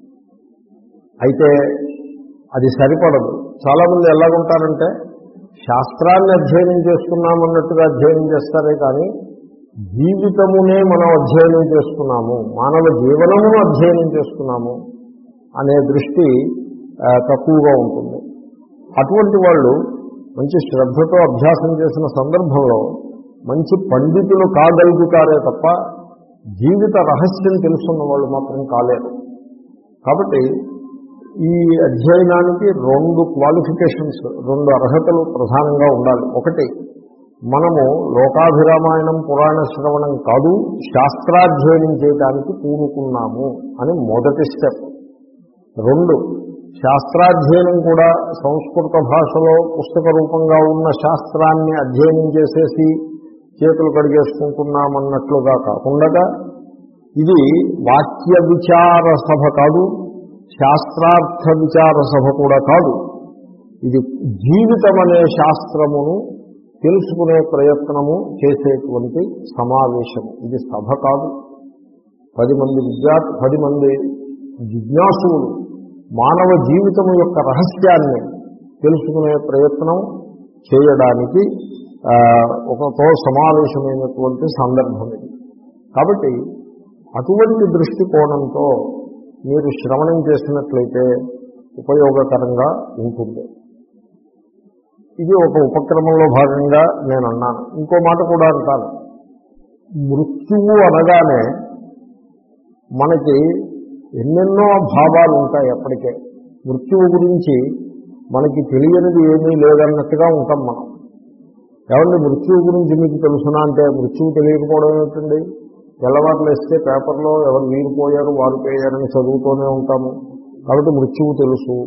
అయితే అది సరిపడదు. చాలామంది ఎలాగుంటారంటే శాస్త్రాన్ని అధ్యయనం చేస్తున్నామన్నట్టుగా అధ్యయనం చేస్తారే కానీ జీవితమునే మనం అధ్యయనం చేస్తున్నాము, మానవ జీవనమును అధ్యయనం చేస్తున్నాము అనే దృష్టి తక్కువగా ఉంటుంది. అటువంటి వాళ్ళు మంచి శ్రద్ధతో అభ్యాసం చేసిన సందర్భంలో మంచి పండితులు కాగలుగుతారే తప్ప జీవిత రహస్యం తెలుసున్న వాళ్ళు మాత్రం కాలేరు. కాబట్టి ఈ అధ్యయనానికి రెండు క్వాలిఫికేషన్స్, రెండు అర్హతలు ప్రధానంగా ఉండాలి. ఒకటి, మనము లోకాభిరామాయణం పురాణ శ్రవణం కాదు శాస్త్రాధ్యయనం చేయడానికి పూనుకున్నాము అని మొదటి స్టెప్. రెండు, శాస్త్రాధ్యయనం కూడా సంస్కృత భాషలో పుస్తక రూపంగా ఉన్న శాస్త్రాన్ని అధ్యయనం చేసేసి చేతులు కడిగేసుకుంటున్నామన్నట్లుగా కాకుండా ఇది వాక్య విచార సభ కాదు, శాస్త్రార్థ విచార సభ కూడా కాదు. ఇది జీవితం అనే శాస్త్రమును తెలుసుకునే ప్రయత్నము చేసేటువంటి సమావేశము. ఇది సభ కాదు. పది మంది విద్యార్థి పది మంది జిజ్ఞాసులు మానవ జీవితం యొక్క రహస్యాన్ని తెలుసుకునే ప్రయత్నం చేయడానికి ఒకతో సమావేశమైనటువంటి సందర్భం ఇది. కాబట్టి అటువంటి దృష్టికోణంతో మీరు శ్రవణం చేసినట్లయితే ఉపయోగకరంగా ఉంటుంది. ఇది ఒక ఉపక్రమంలో భాగంగా నేను అన్నాను. ఇంకో మాట కూడా అంటాను. మృత్యువు అనగానే మనకి ఎన్నెన్నో భావాలు ఉంటాయి. అప్పటికే మృత్యువు గురించి మనకి తెలియనిది ఏమీ లేదన్నట్టుగా ఉంటాం మనం. ఏమంటే మృత్యువు గురించి మీకు తెలుసునా అంటే మృత్యువు తెలియకపోవడం ఏమిటండి? తెల్లవారులు వేస్తే పేపర్లో ఎవరు వీరిపోయారు వారు పోయారని చదువుతూనే ఉంటాము. కాబట్టి మృత్యువు తెలుసు.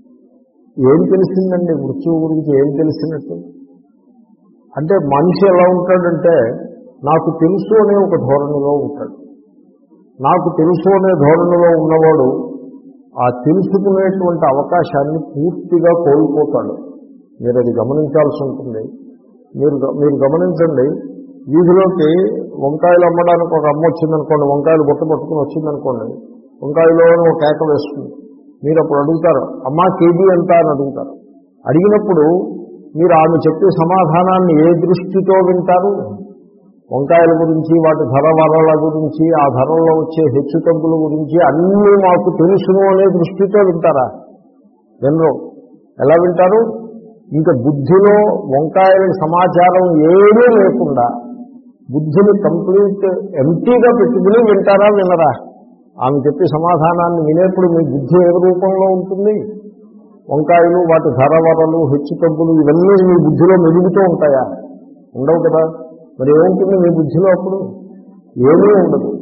ఏం తెలిసిందండి మృత్యువు గురించి? ఏం తెలిసినట్టు అంటే మనిషి ఎలా ఉంటాడంటే నాకు తెలుసు అనే ఒక ధోరణిలో ఉంటాడు. నాకు తెలుసు అనే ధోరణిలో ఉన్నవాడు ఆ తెలుసుకునేటువంటి అవకాశాన్ని పూర్తిగా కోల్పోతాడు. మీరు అది గమనించాల్సి ఉంటుంది. మీరు మీరు గమనించండి, వీధిలోకి వంకాయలు అమ్మడానికి ఒక అమ్మ వచ్చిందనుకోండి, వంకాయలు బుట్ట పట్టుకుని వచ్చిందనుకోండి, వంకాయలో ఒక కేక వేస్తుంది. మీరు అప్పుడు అడుగుతారు, అమ్మా కేజీ ఎంత అని అడుగుతారు. అడిగినప్పుడు మీరు ఆమె చెప్పే సమాధానాన్ని ఏ దృష్టితో వింటారు? వంకాయల గురించి, వాటి ధర వరల గురించి, ఆ ధరల్లో వచ్చే హెచ్చు తగ్గుల గురించి అన్నీ మాకు తెలుసును అనే దృష్టితో వింటారా? వినరు. ఎలా వింటారు? ఇంకా బుద్ధిలో వంకాయల సమాచారం ఏమీ లేకుండా బుద్ధిని కంప్లీట్ ఎంటీగా పెట్టుకుని వింటారా వినరా? ఆమె చెప్పే సమాధానాన్ని వినేప్పుడు మీ బుద్ధి ఏ రూపంలో ఉంటుంది? వంకాయలు, వాటి ధర వరలు, హెచ్చు తగ్గులు ఇవన్నీ మీ బుద్ధిలో మెరుగుతూ ఉంటాయా? ఉండవు కదా. మరి ఏముంటుంది మీ బుద్ధిలో అప్పుడు? ఏమీ ఉండదు.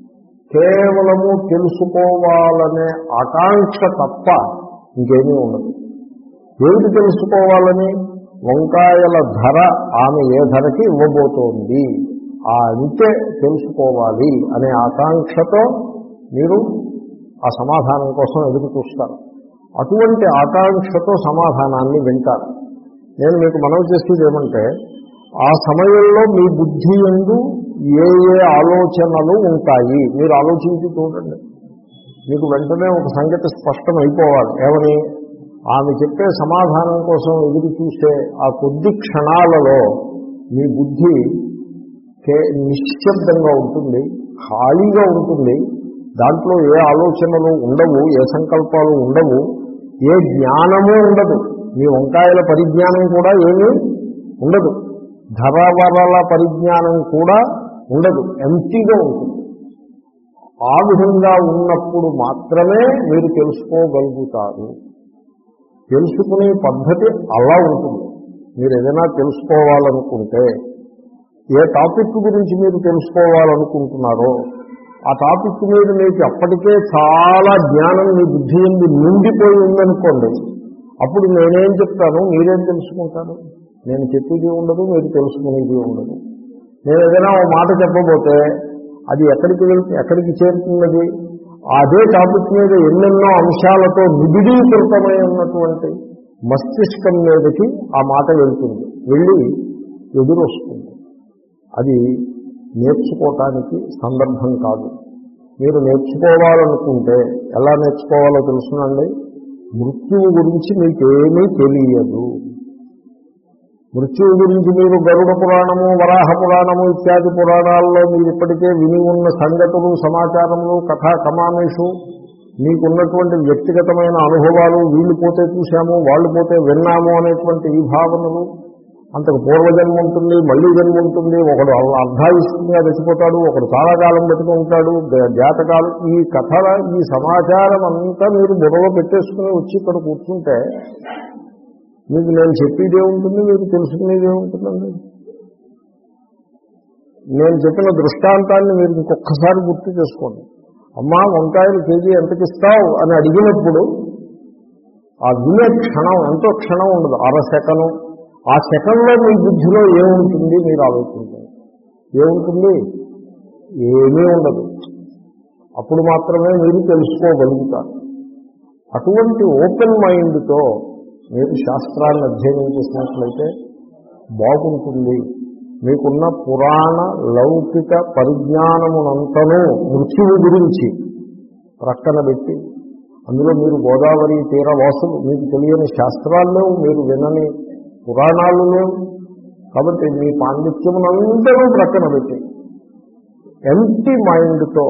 కేవలము తెలుసుకోవాలనే ఆకాంక్ష తప్ప ఇంకేమీ ఉండదు. ఏమిటి తెలుసుకోవాలని? వంకాయల ధర ఆమె ఏ ధరకి ఇవ్వబోతోంది ఆ అంతే తెలుసుకోవాలి అనే ఆకాంక్షతో మీరు ఆ సమాధానం కోసం ఎదురు చూస్తారు. అటువంటి ఆకాంక్షతో సమాధానాన్ని వింటారు. నేను మీకు మనవి చేసేది ఏమంటే, ఆ సమయంలో మీ బుద్ధి యందు ఏ ఏ ఆలోచనలు ఉంటాయి మీరు ఆలోచించి చూడండి. మీకు వెంటనే ఒక సంగతి స్పష్టమైపోవాలి. ఏమని? ఆమె చెప్పే సమాధానం కోసం ఎదురు చూసే ఆ కొద్ది క్షణాలలో మీ బుద్ధి నిశ్శబ్దంగా ఉంటుంది, ఖాళీగా ఉంటుంది. దాంట్లో ఏ ఆలోచనలు ఉండవు, ఏ సంకల్పాలు ఉండవు, ఏ జ్ఞానము ఉండదు. మీ వంకాయల పరిజ్ఞానం కూడా ఏమీ ఉండదు, ధరవరల పరిజ్ఞానం కూడా ఉండదు, ఎంటీగా ఉంటుంది. ఆ విధంగా ఉన్నప్పుడు మాత్రమే మీరు తెలుసుకోగలుగుతారు. తెలుసుకునే పద్ధతి అలా ఉంటుంది. మీరు ఏదైనా తెలుసుకోవాలనుకుంటే, ఏ టాపిక్ గురించి మీరు తెలుసుకోవాలనుకుంటున్నారో ఆ టాపిక్ మీద మీకు అప్పటికే చాలా జ్ఞానం మీ బుద్ధి ఎందు నిండిపోయి ఉందనుకోండి, అప్పుడు నేనేం చెప్తాను, మీరేం తెలుసుకుంటారు? నేను చెప్పేది ఉండదు, మీరు తెలుసుకునేది ఉండదు. నేను ఏదైనా ఒక మాట చెప్పబోతే అది ఎక్కడికి వెళ్తే ఎక్కడికి చేరుతున్నది? అదే టాపిక్ మీద ఎన్నెన్నో అంశాలతో నిబిడీకృతమై ఉన్నటువంటి మస్తిష్కం మీదకి ఆ మాట వెళ్తుంది, వెళ్ళి ఎదురు వస్తుంది. అది నేర్చుకోవటానికి సందర్భం కాదు. మీరు నేర్చుకోవాలనుకుంటే ఎలా నేర్చుకోవాలో తెలుసునండి. మృత్యువు గురించి మీకేమీ తెలియదు. మృత్యువు గురించి మీరు గరుడ పురాణము, వరాహ పురాణము ఇత్యాది పురాణాల్లో మీరు ఇప్పటికే విని ఉన్న సంగతులు, సమాచారములు, కథా కమామేషు, మీకున్నటువంటి వ్యక్తిగతమైన అనుభవాలు, వీళ్ళు పోతే చూశాము, వాళ్ళు పోతే విన్నాము అనేటువంటి ఈ భావనలు, అంతకు పూర్వజన్మ ఉంటుంది, మళ్ళీ జన్మ ఉంటుంది, ఒకడు అర్ధాయుష్యంగా చచ్చిపోతాడు, ఒకడు చాలా కాలం బతుకుంటాడు, జాతకాలు, ఈ కథల ఈ సమాచారం అంతా మీరు బుర్రలో పెట్టేసుకుని వచ్చి ఇక్కడ కూర్చుంటే మీకు నేను చెప్పేదే ఉంటుంది, మీరు తెలుసుకునేదే ఉంటుందండి. నేను చెప్పిన దృష్టాంతాన్ని మీరు ఇంకొకసారి గుర్తు చేసుకోండి. అమ్మా వంకాయలు కేజీ ఎంతకి ఇస్తావు అని అడిగినప్పుడు ఆ వినే క్షణం ఎంతో క్షణం ఉండదు, అర సెకను. ఆ సెకండ్లో మీ బుద్ధిలో ఏముంటుంది మీరు ఆలోచించాలి. ఏముంటుంది? ఏమీ ఉండదు. అప్పుడు మాత్రమే మీరు తెలుసుకోగలుగుతారు. అటువంటి ఓపెన్ మైండ్తో మీరు శాస్త్రాన్ని అధ్యయనం చేసినట్లయితే బాగుంటుంది. మీకున్న పురాణ లౌకిక పరిజ్ఞానమునంతనూ మృత్యువు గురించి ప్రక్కన పెట్టి, అందులో మీరు గోదావరి తీరవాసులు, మీకు తెలియని శాస్త్రాలు లేవు, మీరు వినని పురాణాలు లేవు. కాబట్టి మీ పాండిత్యమునందరూ ప్రక్కన పెట్టి ఎంటీ మైండ్తో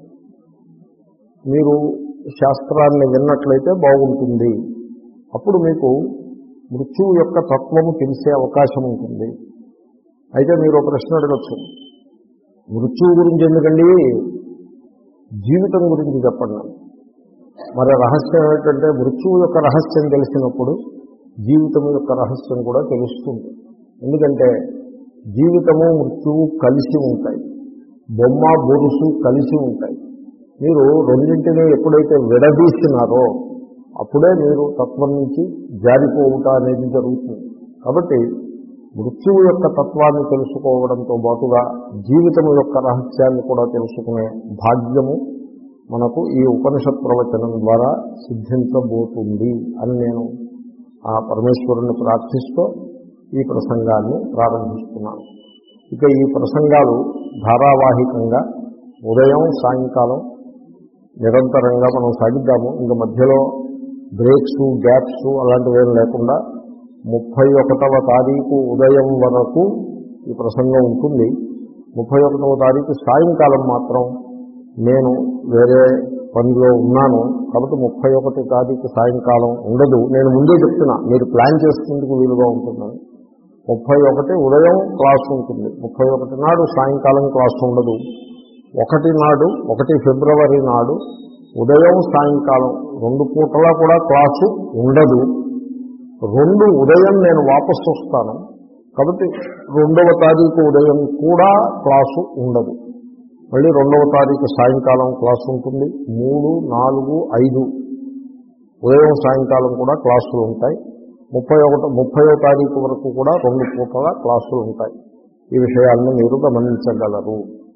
మీరు శాస్త్రాన్ని విన్నట్లయితే బాగుంటుంది. అప్పుడు మీకు మృత్యువు యొక్క తత్వము తెలిసే అవకాశం ఉంటుంది. అయితే మీరు ఒక ప్రశ్న అడగచ్చు, మృత్యువు గురించి ఎందుకండి, జీవితం గురించి చెప్పండి. మరి రహస్యం ఏంటంటే, మృత్యువు యొక్క రహస్యం తెలిసినప్పుడు జీవితం యొక్క రహస్యం కూడా తెలుస్తుంది. ఎందుకంటే జీవితము మృత్యువు కలిసి ఉంటాయి, బొమ్మ బొరుసు కలిసి ఉంటాయి. మీరు రెండింటినీ ఎప్పుడైతే విడదీసినారో అప్పుడే మీరు తత్వం నుంచి జారిపోవుట అనేది జరుగుతుంది. కాబట్టి మృత్యువు యొక్క తత్వాన్ని తెలుసుకోవడంతో పాటుగా జీవితం యొక్క రహస్యాన్ని కూడా తెలుసుకునే భాగ్యము మనకు ఈ ఉపనిషత్ ప్రవచనం ద్వారా సిద్ధించబోతుంది అని నేను ఆ పరమేశ్వరుని ప్రార్థిస్తూ ఈ ప్రసంగాన్ని ప్రారంభిస్తున్నాను. ఇక ఈ ప్రసంగాలు ధారావాహికంగా ఉదయం సాయంకాలం నిరంతరంగా మనం సాగిద్దాము. ఇంకా మధ్యలో బ్రేక్స్ గ్యాప్స్ అలాంటివేం లేకుండా ముప్పై ఒకటవ తారీఖు ఉదయం వరకు ఈ ప్రసంగం ఉంటుంది. ముప్పై ఒకటవ తారీఖు సాయంకాలం మాత్రం నేను వేరే పనిలో ఉన్నాను కాబట్టి ముప్పై ఒకటి తారీఖు సాయంకాలం ఉండదు. నేను ముందే చెప్తున్నా, మీరు ప్లాన్ చేసుకుందుకు వీలుగా ఉంటుందని. ముప్పై ఒకటి ఉదయం క్లాస్ ఉంటుంది, ముప్పై ఒకటి నాడు సాయంకాలం క్లాస్ ఉండదు. ఒకటి నాడు ఒకటి ఫిబ్రవరి నాడు ఉదయం సాయంకాలం రెండు పూటలా కూడా క్లాసు ఉండదు. రెండు ఉదయం నేను వాపసు వస్తాను కాబట్టి రెండవ తారీఖు ఉదయం కూడా క్లాసు ఉండదు. మళ్ళీ రెండవ తారీఖు సాయంకాలం క్లాసు ఉంటుంది. మూడు నాలుగు ఐదు ఉదయం సాయంకాలం కూడా క్లాసులు ఉంటాయి. ముప్పై ఒకటి ముప్పైవ తారీఖు వరకు కూడా రెండు పూటల క్లాసులు ఉంటాయి. ఈ విషయాలను మీరు గమనించగలరు.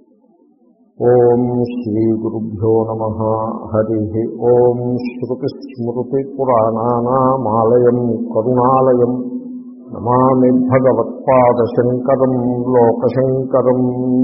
ఓం శ్రీ గురుభ్యో నమః. హరి ఓం. శ్రుతి స్మృతి పురాణానామాలయం కరుణాలయం నమామి భగవత్పాదశంకరం లోకశంకరం.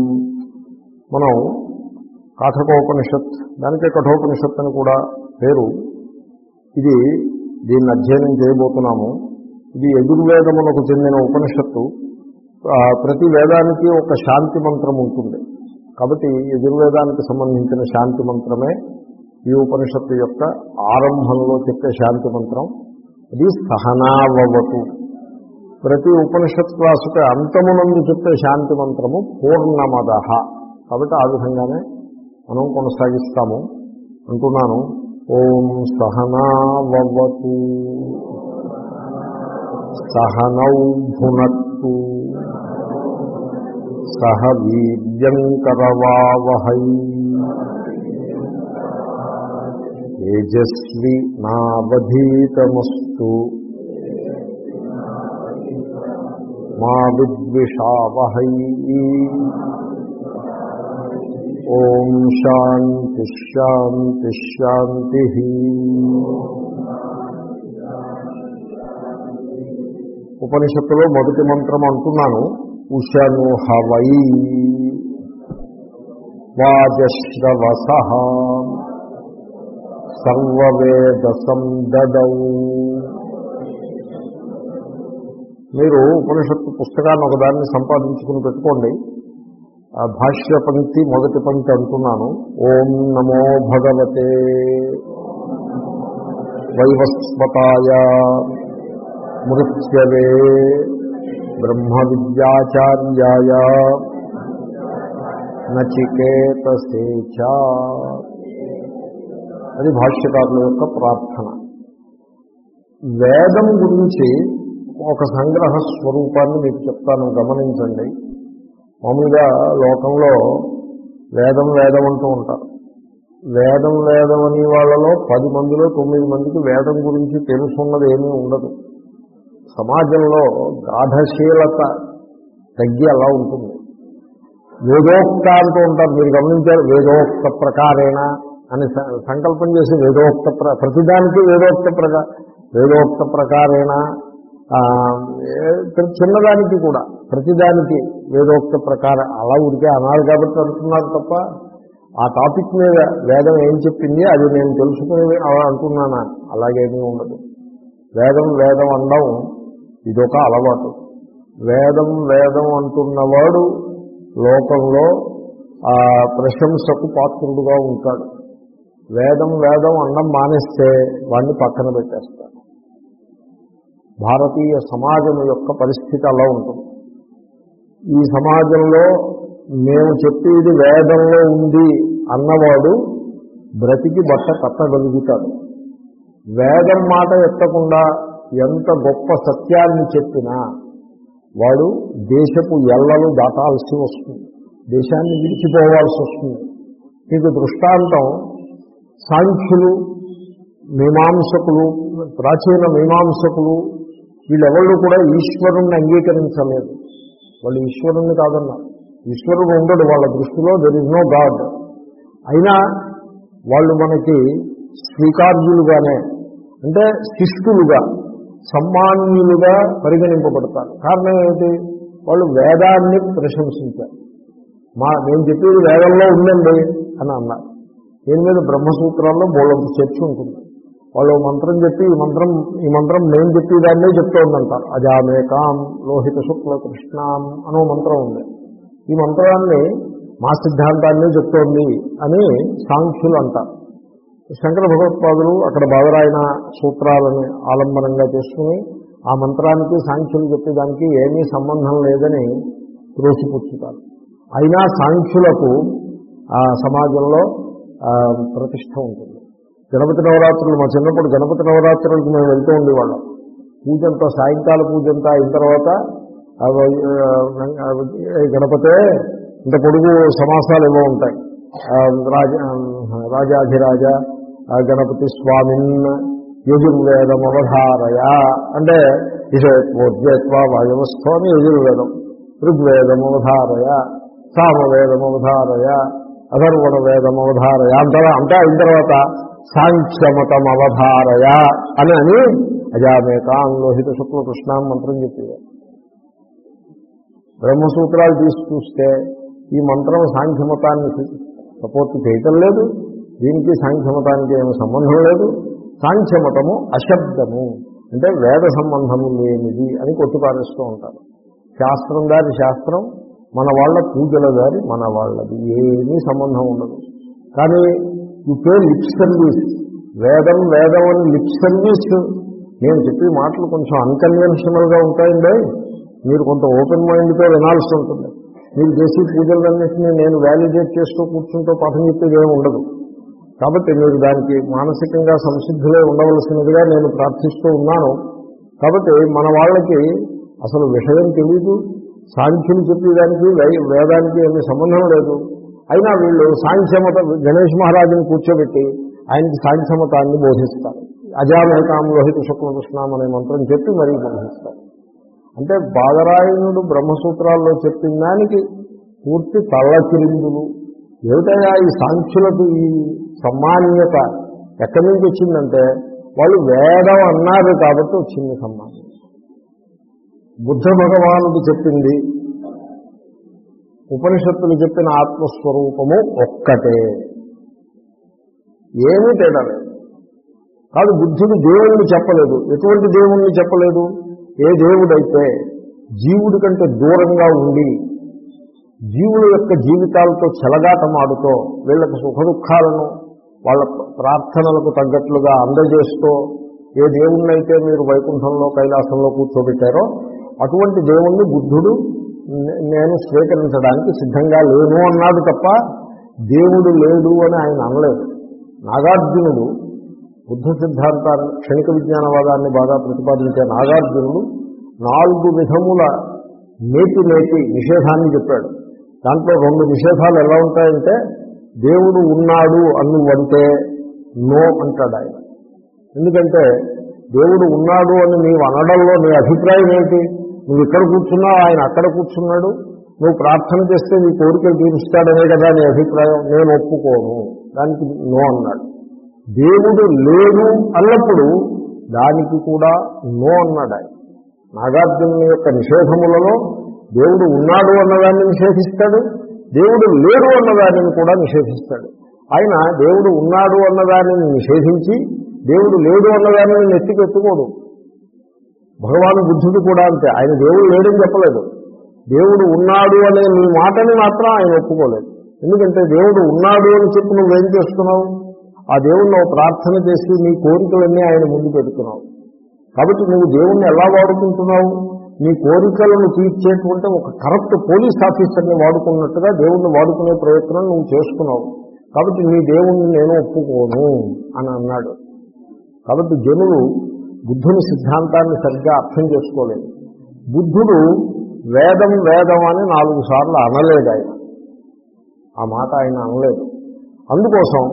మనం కాఠకోపనిషత్, దానికే కఠోపనిషత్ అని కూడా పేరు. ఇది దీన్ని అధ్యయనం చేయబోతున్నాము. ఇది యజుర్వేదమునకు చెందిన ఉపనిషత్తు. ప్రతి వేదానికి ఒక శాంతి మంత్రం ఉంటుంది కాబట్టి యజుర్వేదానికి సంబంధించిన శాంతి మంత్రమే ఈ ఉపనిషత్తు యొక్క ఆరంభంలో చెప్పే శాంతి మంత్రం. ఇది సహనావవతు. ప్రతి ఉపనిషత్ క్లాసుకి అంతమునందు చెప్పే శాంతి మంత్రము పూర్ణమదః. కాబట్టి ఆ విధంగానే మనం కొనసాగిస్తాము అంటున్నాను. ఓం సహనావవతు సహనౌ భునత్తు సహ వీర్యంకరవావహై తేజస్వి నావధీతమస్తు మా విద్విషావహై. ఓం శాంతి శాంతి శాంతి. ఉపనిషత్తులో మొదటి మంత్రం అంటున్నాను. ఉషను హవై వాజశ్రవసః సర్వవేద సందదౌ. మీరు ఉపనిషత్తు పుస్తకాన్ని ఒకదాన్ని సంపాదించుకుని పెట్టుకోండి. భాష్య పంక్తి మొదటి పంక్తి అంటున్నాను. ఓం నమో భగవతే వైవస్వతాయ మృత్యవే బ్రహ్మ విద్యాచార్యాయ నచికేతసే చ. అది భాష్యకారుల యొక్క ప్రార్థన. వేదం గురించి ఒక సంగ్రహ స్వరూపాన్ని మీకు చెప్తాను, గమనించండి. మామూలుగా లోకంలో వేదం వేదం అంటూ ఉంటారు. వేదం వేదం అని వాళ్ళలో పది మందిలో తొమ్మిది మందికి వేదం గురించి తెలుసున్నది ఏమీ ఉండదు. సమాజంలో గాఢశీలత తగ్గి అలా ఉంటుంది. వేదోక్త అంటూ ఉంటారు, మీరు గమనించారు. వేదోక్త ప్రకారేణ అని సంకల్పం చేసి వేదోక్త ప్ర ప్రతిదానికి వేదోక్త ప్రకా వేదోక్త ప్రకారేణ చిన్నదానికి కూడా ప్రతిదానికి వేదోక్త ప్రకారం అలా ఉడికే అనాలి కాబట్టి అంటున్నారు తప్ప ఆ టాపిక్ మీద వేదం ఏం చెప్పింది అది నేను తెలుసుకుని అలా అంటున్నానా, అలాగేమీ ఉండదు. వేదం వేదం అనడం ఇదొక అలవాటు. వేదం వేదం అంటున్నవాడు లోకంలో ఆ ప్రశంసకు పాత్రుడుగా ఉంటాడు. వేదం వేదం అనడం మానేస్తే వాడిని పక్కన పెట్టేస్తాడు. భారతీయ సమాజం యొక్క పరిస్థితి అలా ఉంటుంది. ఈ సమాజంలో మేము చెప్పేది వేదంలో ఉంది అన్నవాడు బ్రతికి బట్ట కట్టగలుగుతాడు. వేదం మాట ఎత్తకుండా ఎంత గొప్ప సత్యాన్ని చెప్పినా వాడు దేశపు ఎల్లలు దాటాల్సి వస్తుంది, దేశాన్ని విడిచిపోవాల్సి వస్తుంది. మీకు దృష్టాంతం సాంఖ్యులు, మీమాంసకులు, ప్రాచీన మీమాంసకులు వీళ్ళెవళ్ళు కూడా ఈశ్వరుణ్ణి అంగీకరించలేదు. వాళ్ళు ఈశ్వరుణ్ణి కాదన్నారు. ఈశ్వరుడు ఉండడు వాళ్ళ దృష్టిలో, దెర్ ఇస్ నో గాడ్. అయినా వాళ్ళు మనకి స్వీకార్యులుగానే, అంటే శిష్టులుగా, సమ్మాన్యులుగా పరిగణింపబడతారు. కారణం ఏమిటి? వాళ్ళు వేదాన్ని ప్రశంసించారు. మా నేను చెప్పేది వేదంలో ఉందండి అని అన్నారు. దీని మీద బ్రహ్మసూత్రాల్లో బోళ్ళంత చర్చ ఉంటుంది. వాళ్ళు మంత్రం చెప్పి ఈ మంత్రం ఈ మంత్రం నేను చెప్పేదాన్నే చెప్తూ ఉందంటారు. అజామేకాం లోహిత శుక్ల కృష్ణాం అనో మంత్రం ఉంది. ఈ మంత్రాన్ని మా సిద్ధాంతాన్నే చెప్తోంది అని సాంఖ్యులు అంటారు. శంకర భగవత్పాదులు అక్కడ బాదరాయణ సూత్రాలని ఆలంబనంగా చేసుకుని ఆ మంత్రానికి సాంఖ్యులు చెప్పేదానికి ఏమీ సంబంధం లేదని త్రోసిపుచ్చుతారు. అయినా సాంఖ్యులకు ఆ సమాజంలో ప్రతిష్ట ఉంటుంది. గణపతి నవరాత్రులు, మా చిన్నప్పుడు గణపతి నవరాత్రులకు మేము వెళ్తూ ఉండేవాళ్ళం. పూజంతా, సాయంకాల పూజంతా అయిన తర్వాత గణపతే ఇంత పొడుగు సమాసాలు ఏవో ఉంటాయి. రాజ రాజాధిరాజ గణపతి స్వామిన్ యజుర్వేదం అవధారయ అంటే ఇషేత్వోద్యత్వ వాయవస్థో అని యజుర్వేదం, ఋగ్వేదం అవధారయ, సామవేదం అవధారయ, అధర్వణ వేదం అవధారయ అంతలా అంటే అయిన తర్వాత సాంఖ్యమతం అవధారయ అని అని అజామేకాం లోహిత శుక్ల కృష్ణాం మంత్రం చెప్పేవారు. బ్రహ్మసూత్రాలు తీసి చూస్తే ఈ మంత్రం సాంఖ్యమతాన్ని సపోర్ట్ చేయటం లేదు. దీనికి సాంఖ్యమతానికి ఏమీ సంబంధం లేదు. సాంఖ్యమతము అశబ్దము, అంటే వేద సంబంధము లేనిది అని కొట్టుపారేస్తూ ఉంటారు. శాస్త్రం దారి శాస్త్రం, మన వాళ్ళ పూజల దారి మన వాళ్ళది, ఏమీ సంబంధం ఉండదు. కానీ యు పే లిప్ సర్వీస్, వేదం వేదం అని లిప్ సర్వీస్. నేను చెప్పే మాటలు కొంచెం అన్కన్వెన్షనల్గా ఉంటాయండి, మీరు కొంత ఓపెన్ మైండ్తో వినాల్సి ఉంటుంది. మీరు చేసే పూజలన్నింటినీ నేను వ్యాలిడేట్ చేస్తూ కూర్చుంటూ పాఠం చెప్పేది ఏమి ఉండదు. కాబట్టి మీరు దానికి మానసికంగా సంసిద్ధులై ఉండవలసినదిగా నేను ప్రార్థిస్తూ ఉన్నాను. కాబట్టి మన వాళ్ళకి అసలు విషయం తెలియదు. సాంఖ్యులు చెప్పేదానికి వేదానికి ఏమీ సంబంధం లేదు. అయినా వీళ్ళు సాంఖ్యమత, గణేష్ మహారాజుని కూర్చోబెట్టి ఆయనకి సాంఖ్యమతాన్ని బోధిస్తారు. అజామేకాం లోహిత శుక్ల కృష్ణాం అనే మంత్రం చెప్పి మరీ బోధిస్తారు. అంటే బాదరాయణుడు బ్రహ్మసూత్రాల్లో చెప్పిన దానికి పూర్తి తల్లకిరిందులు. ఏమిటయా ఈ సాంఖ్యులకు ఈ సమ్మాన్యత ఎక్కడి నుంచి వచ్చిందంటే వాళ్ళు వేదం అన్నారు కాబట్టి వచ్చింది సమ్మాన్యం. బుద్ధ భగవానుడు చెప్పింది, ఉపనిషత్తులు చెప్పిన ఆత్మస్వరూపము ఒక్కటే, ఏమీ తేడా లేదు. కాదు, బుద్ధుడు దేవుణ్ణి చెప్పలేదు. ఎటువంటి దేవుణ్ణి చెప్పలేదు? ఏ దేవుడైతే జీవుడి కంటే దూరంగా ఉండి జీవుల యొక్క జీవితాలతో చెలగాటమాడుతో వీళ్ళకి సుఖ దుఃఖాలను వాళ్ళ ప్రార్థనలకు తగ్గట్లుగా అందజేస్తూ ఏ దేవుణ్ణైతే మీరు వైకుంఠంలో కైలాసంలో కూర్చోబెట్టారో అటువంటి దేవుణ్ణి బుద్ధుడు నేను స్వీకరించడానికి సిద్ధంగా లేను అన్నాడు తప్ప దేవుడు లేడు అని ఆయన అనలేదు. నాగార్జునుడు బుద్ధ సిద్ధాంతాన్ని, క్షణిక విజ్ఞానవాదాన్ని బాగా ప్రతిపాదించే నాగార్జునుడు నాలుగు విధముల నేతి నేతి నిషేధాన్ని చెప్పాడు. దాంట్లో రెండు నిషేధాలు ఎలా ఉంటాయంటే, దేవుడు ఉన్నాడు అన్నువంటే నో అంటాడు ఆయన. ఎందుకంటే దేవుడు ఉన్నాడు అని నీవు అనడంలో నీ అభిప్రాయం ఏంటి? నువ్వు ఇక్కడ కూర్చున్నావు, ఆయన అక్కడ కూర్చున్నాడు, నువ్వు ప్రార్థన చేస్తే నీ కోరికలు తీరుస్తాడనే కదా నీ అభిప్రాయం. నేను ఒప్పుకోను, దానికి నో అన్నాడు. దేవుడు లేడు అన్నప్పుడు దానికి కూడా నో అన్నాడు ఆయన. నాగార్జునుని యొక్క నిషేధములలో దేవుడు ఉన్నాడు అన్నదాన్ని నిషేధిస్తాడు, దేవుడు లేడు అన్నదానిని కూడా నిషేధిస్తాడు. ఆయన దేవుడు ఉన్నాడు అన్నదానిని నిషేధించి దేవుడు లేడు అన్నదానిని నెత్తికెత్తుకోడు. భగవాను బుద్ధుడు కూడా అంతే. ఆయన దేవుడు లేడని చెప్పలేదు, దేవుడు ఉన్నాడు అనే నీ మాటని మాత్రం ఆయన ఒప్పుకోలేదు. ఎందుకంటే దేవుడు ఉన్నాడు అని చెప్పి నువ్వేం చేస్తున్నావు? ఆ దేవుణ్ణి ప్రార్థన చేసి నీ కోరికలన్నీ ఆయన ముందు పెడుతున్నావు. కాబట్టి నువ్వు దేవుణ్ణి ఎలా వాడుకుంటున్నావు? నీ కోరికలను తీర్చేటువంటి ఒక కరప్ట్ పోలీస్ ఆఫీసర్ని వాడుకున్నట్టుగా దేవుణ్ణి వాడుకునే ప్రయత్నం నువ్వు చేసుకున్నావు. కాబట్టి నీ దేవుణ్ణి నేను ఒప్పుకోను అని అన్నాడు. కాబట్టి జనులు బుద్ధుని సిద్ధాంతాన్ని సరిగ్గా అర్థం చేసుకోలేదు. బుద్ధుడు వేదం వేదం అని నాలుగు సార్లు అనలేదు. ఆయన ఆ మాట ఆయన అనలేదు. అందుకోసం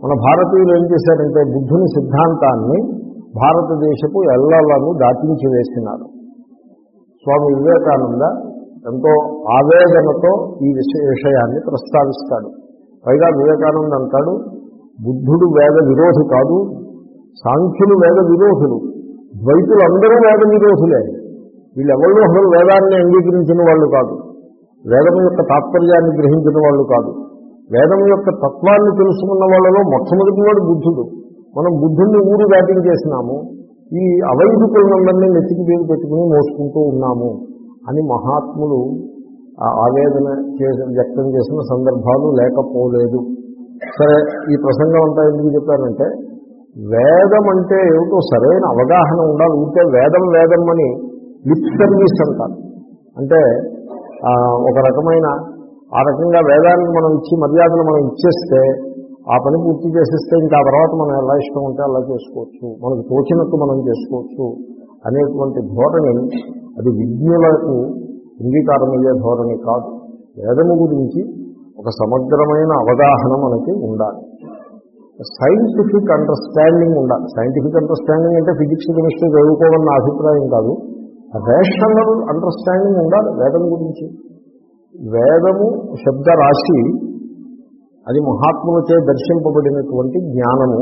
మన భారతీయులు ఏం చేశారంటే బుద్ధుని సిద్ధాంతాన్ని భారతదేశపు ఎల్లలను దాటించి వేసినారు. స్వామి వివేకానంద ఎంతో ఆవేదనతో ఈ విషయ విషయాన్ని ప్రస్తావిస్తాడు. పైగా వివేకానంద అంటాడు, బుద్ధుడు వేద విరోధి కాదు, సాంఖ్యులు వేద విరోధులు, ద్వైతులు అందరూ వేద విరోధులే. వీళ్ళెవళ్ళు అసలు వేదాన్ని అంగీకరించిన వాళ్ళు కాదు, వేదం యొక్క తాత్పర్యాన్ని గ్రహించిన వాళ్ళు కాదు, వేదం యొక్క తత్వాన్ని తెలుసుకున్న వాళ్ళలో మొట్టమొదటి వాడు బుద్ధుడు. మనం బుద్ధుడిని ఊరు దాటించేసినాము, ఈ అవైదికులందరినీ నెత్తికి మీద పెట్టుకుని మోసుకుంటూ ఉన్నాము అని మహాత్ములు ఆవేదన వ్యక్తం చేసిన సందర్భాలు లేకపోలేదు. సరే, ఈ ప్రసంగం అంతా ఎందుకు చెప్పానంటే, వేదం అంటే ఏమిటో సరైన అవగాహన ఉండాలి. ఉంటే వేదం వేదం అని లిప్ సర్వీస్ అంటారు. అంటే ఒక రకమైన ఆ రకంగా వేదాన్ని మనం ఇచ్చి మర్యాదలు మనం ఇచ్చేస్తే ఆ పని పూర్తి చేసేస్తే ఇంకా ఆ తర్వాత మనం ఎలా ఇష్టం ఉంటే అలా చేసుకోవచ్చు, మనకు తోచినట్టు మనం చేసుకోవచ్చు అనేటువంటి ధోరణి అది విజ్ఞులకు అంగీకారమయ్యే ధోరణి కాదు. వేదము గురించి ఒక సమగ్రమైన అవగాహన మనకి ఉండాలి. సైంటిఫిక్ అండర్స్టాండింగ్ ఉండాలి. సైంటిఫిక్ అండర్స్టాండింగ్ అంటే ఫిజిక్స్ కెమిస్ట్రీ చదువుకోవాలని నా అభిప్రాయం కాదు, రేషనల్ అండర్స్టాండింగ్ ఉండాలి వేదం గురించి. వేదము శబ్దరాశి అది మహాత్ములచే దర్శింపబడినటువంటి జ్ఞానము.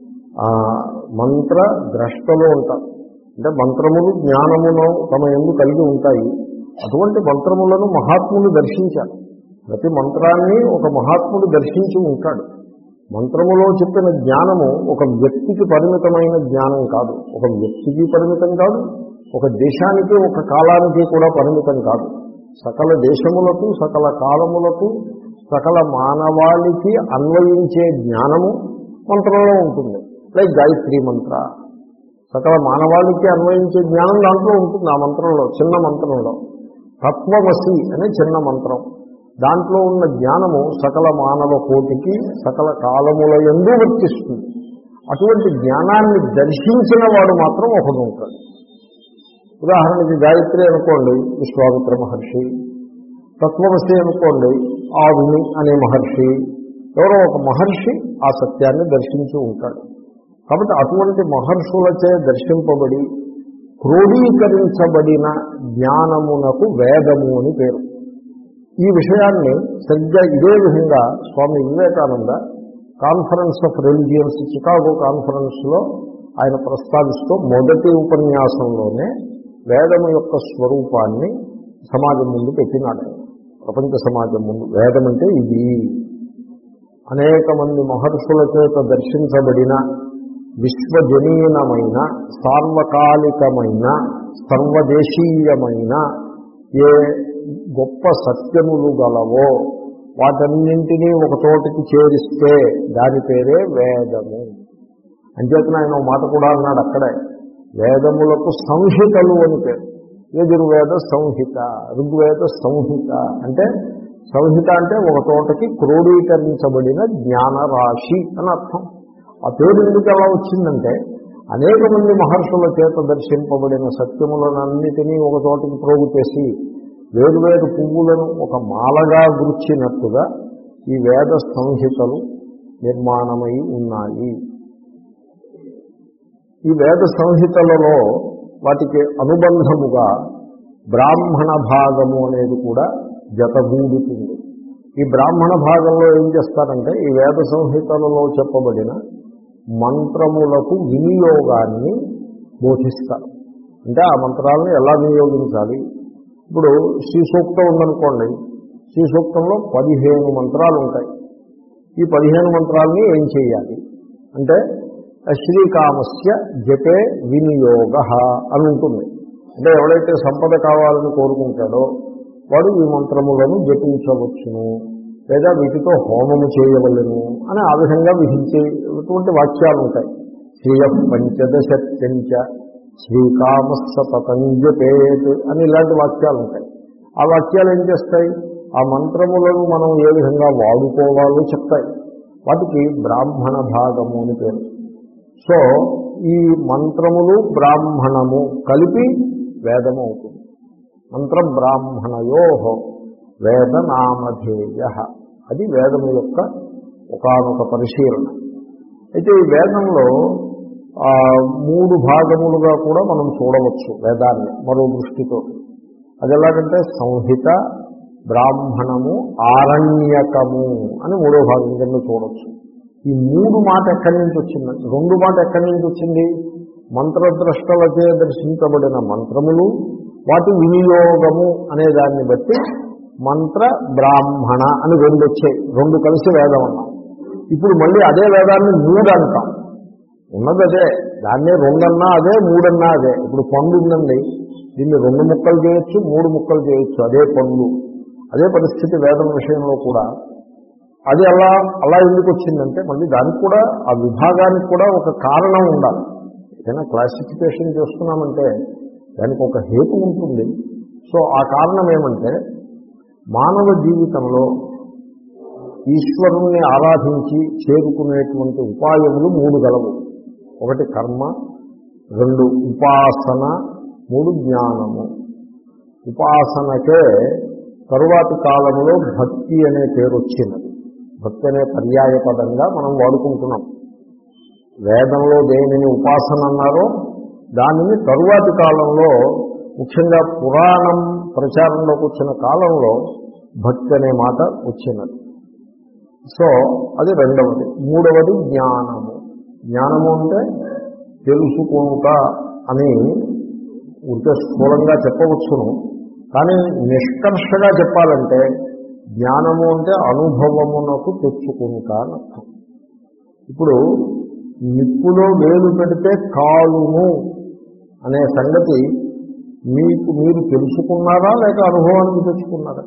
మంత్ర ద్రష్టలో ఉంటారు, అంటే మంత్రములు జ్ఞానమును తమ యందు కలిగి ఉంటాయి. అటువంటి మంత్రములను మహాత్ములు దర్శించారు. ప్రతి మంత్రాన్ని ఒక మహాత్ముడు దర్శించి ఉంటాడు. మంత్రములో చెప్పిన జ్ఞానము ఒక వ్యక్తికి పరిమితమైన జ్ఞానం కాదు, ఒక వ్యక్తికి పరిమితం కాదు, ఒక దేశానికి ఒక కాలానికి కూడా పరిమితం కాదు. సకల దేశములకు సకల కాలములకు సకల మానవాళికి అన్వయించే జ్ఞానము మంత్రంలో ఉంటుంది. లైక్ గాయత్రీ మంత్ర సకల మానవాళికి అన్వయించే జ్ఞానం దాంట్లో ఉంటుంది. ఆ మంత్రంలో, చిన్న మంత్రంలో తత్వమసి అనే చిన్న మంత్రం, దాంట్లో ఉన్న జ్ఞానము సకల మానవ కోటికి సకల కాలముల యందు వర్తిస్తుంది. అటువంటి జ్ఞానాన్ని దర్శించిన వాడు మాత్రం ఒకడు ఉంటాడు. ఉదాహరణకి గాయత్రి అనుకోండి, విశ్వామిత్ర మహర్షి. తత్వమసి అనుకోండి, ఆరుని అనే మహర్షి. ఎవరో ఒక మహర్షి ఆ సత్యాన్ని దర్శించి ఉంటాడు. కాబట్టి అటువంటి మహర్షులచే దర్శింపబడి క్రోడీకరించబడిన జ్ఞానమునకు వేదము అని పేరు. ఈ విషయాన్ని సరిగ్గా ఇదే విధంగా Swami Vivekananda conference of religions Chicago కాన్ఫరెన్స్లో ఆయన ప్రస్తావిస్తూ మొదటి ఉపన్యాసంలోనే వేదము యొక్క స్వరూపాన్ని సమాజం ముందు పెట్టినాడు. ప్రపంచ సమాజం ముందు వేదం అంటే ఇది అనేక మంది మహర్షుల చేత దర్శించబడిన విశ్వజనీనమైన సార్వకాలికమైన సర్వదేశీయమైన ఏ గొప్ప సత్యములు గలవో వాటన్నింటినీ ఒక చోటికి చేరిస్తే దాని పేరే వేదము. అంచేతన ఆయన ఒక మాట కూడా అన్నాడు అక్కడే, వేదములకు సంహితలు అని పేరు. యజుర్వేద సంహిత, ఋగ్వేద సంహిత. అంటే సంహిత అంటే ఒక చోటకి క్రోడీకరించబడిన జ్ఞానరాశి అని అర్థం. ఆ పేరు ఎందుకు ఎలా వచ్చిందంటే అనేక మంది మహర్షుల చేత దర్శింపబడిన సత్యములనన్నిటినీ ఒక చోటికి ప్రోగు చేసి వేరువేరు పువ్వులను ఒక మాలగా గుర్చినట్టుగా ఈ వేద సంహితలు నిర్మాణమై ఉన్నాయి. ఈ వేద సంహితలలో వాటికి అనుబంధముగా బ్రాహ్మణ భాగము అనేది కూడా జతగూడుతుంది. ఈ బ్రాహ్మణ భాగంలో ఏం చేస్తారంటే ఈ వేద సంహితలలో చెప్పబడిన మంత్రములకు వినియోగాన్ని బోధిస్తారు. అంటే ఆ మంత్రాలను ఎలా వినియోగించాలి. ఇప్పుడు శ్రీ సూక్తం ఉందనుకోండి, శ్రీ సూక్తంలో పదిహేను మంత్రాలు ఉంటాయి. ఈ పదిహేను మంత్రాలని ఏం చేయాలి అంటే శ్రీకామస్య జపే వినియోగ అని ఉంటుంది. అంటే ఎవడైతే సంపద కావాలని కోరుకుంటాడో వాడు ఈ మంత్రములను జపించవచ్చును, లేదా వీటితో హోమము చేయవలను అని ఆ విధంగా విధించేటువంటి వాక్యాలు ఉంటాయి. శ్రీయ పంచదశత్యంచ శ్రీకామస్స పతంజపేత్ అని ఇలాంటి వాక్యాలు ఉంటాయి. ఆ వాక్యాలు ఏం చేస్తాయి, ఆ మంత్రములను మనం ఏ విధంగా వాడుకోవాలో చెప్తాయి. వాటికి బ్రాహ్మణ భాగము అని పేరు. సో ఈ మంత్రములు బ్రాహ్మణము కలిపి వేదము అవుతుంది. మంత్ర బ్రాహ్మణయో వేదనామధేయ, అది వేదము యొక్క ఒకానొక పరిశీలన. అయితే ఈ వేదంలో మూడు భాగములుగా కూడా మనం చూడవచ్చు వేదాన్ని మరో దృష్టితో. అది ఎలాగంటే సంహిత, బ్రాహ్మణము, ఆరణ్యకము అని మూడో భాగం కింద చూడవచ్చు. ఈ మూడు మాట ఎక్కడి నుంచి వచ్చిందండి? రెండు మాట ఎక్కడి నుంచి వచ్చింది? మంత్రద్రష్టలచే దర్శించబడిన మంత్రములు, వాటి వినియోగము అనే దాన్ని బట్టి మంత్ర బ్రాహ్మణ అని రెండు వచ్చాయి. రెండు కలిసి వేదం అన్నాం. ఇప్పుడు మళ్ళీ అదే వేదాన్ని మూడు అంటాం. ఉన్నది అదే, దాన్నే రెండన్నా అదే, మూడన్నా అదే. ఇప్పుడు పండు ఉందండి, దీన్ని రెండు ముక్కలు చేయొచ్చు, మూడు ముక్కలు చేయొచ్చు, అదే పండు. అదే పరిస్థితి వేదం విషయంలో కూడా. అది అలా అలా ఎందుకు వచ్చిందంటే మళ్ళీ దానికి కూడా ఆ విభాగానికి కూడా ఒక కారణం ఉండాలి. ఏదైనా క్లాసిఫికేషన్ చేస్తున్నామంటే దానికి ఒక హేతు ఉంటుంది. సో ఆ కారణం ఏమంటే మానవ జీవితంలో ఈశ్వరుణ్ణి ఆరాధించి చేరుకునేటువంటి ఉపాయములు మూడు గలవు. ఒకటి కర్మ, రెండు ఉపాసన, మూడు జ్ఞానము. ఉపాసనకే తరువాతి కాలంలో భక్తి అనే పేరు వచ్చినది. భక్తి అనే పర్యాయ పదంగా మనం వాడుకుంటున్నాం. వేదంలో దేనిని ఉపాసన అన్నారో దానిని తరువాతి కాలంలో, ముఖ్యంగా పురాణం ప్రచారంలోకి వచ్చిన కాలంలో భక్తి అనే మాట వచ్చినది. సో అది రెండవది. మూడవది జ్ఞానము. జ్ఞానము అంటే తెలుసుకుంట అని ఉంటే స్థూలంగా చెప్పవచ్చును. కానీ నిష్కర్షగా చెప్పాలంటే జ్ఞానము అంటే అనుభవమునకు తెచ్చుకుంటా అని అర్థం. ఇప్పుడు నిప్పులో వేలు పెడితే కాలును అనే సంగతి మీకు మీరు తెలుసుకున్నారా లేక అనుభవానికి తెచ్చుకున్నారా?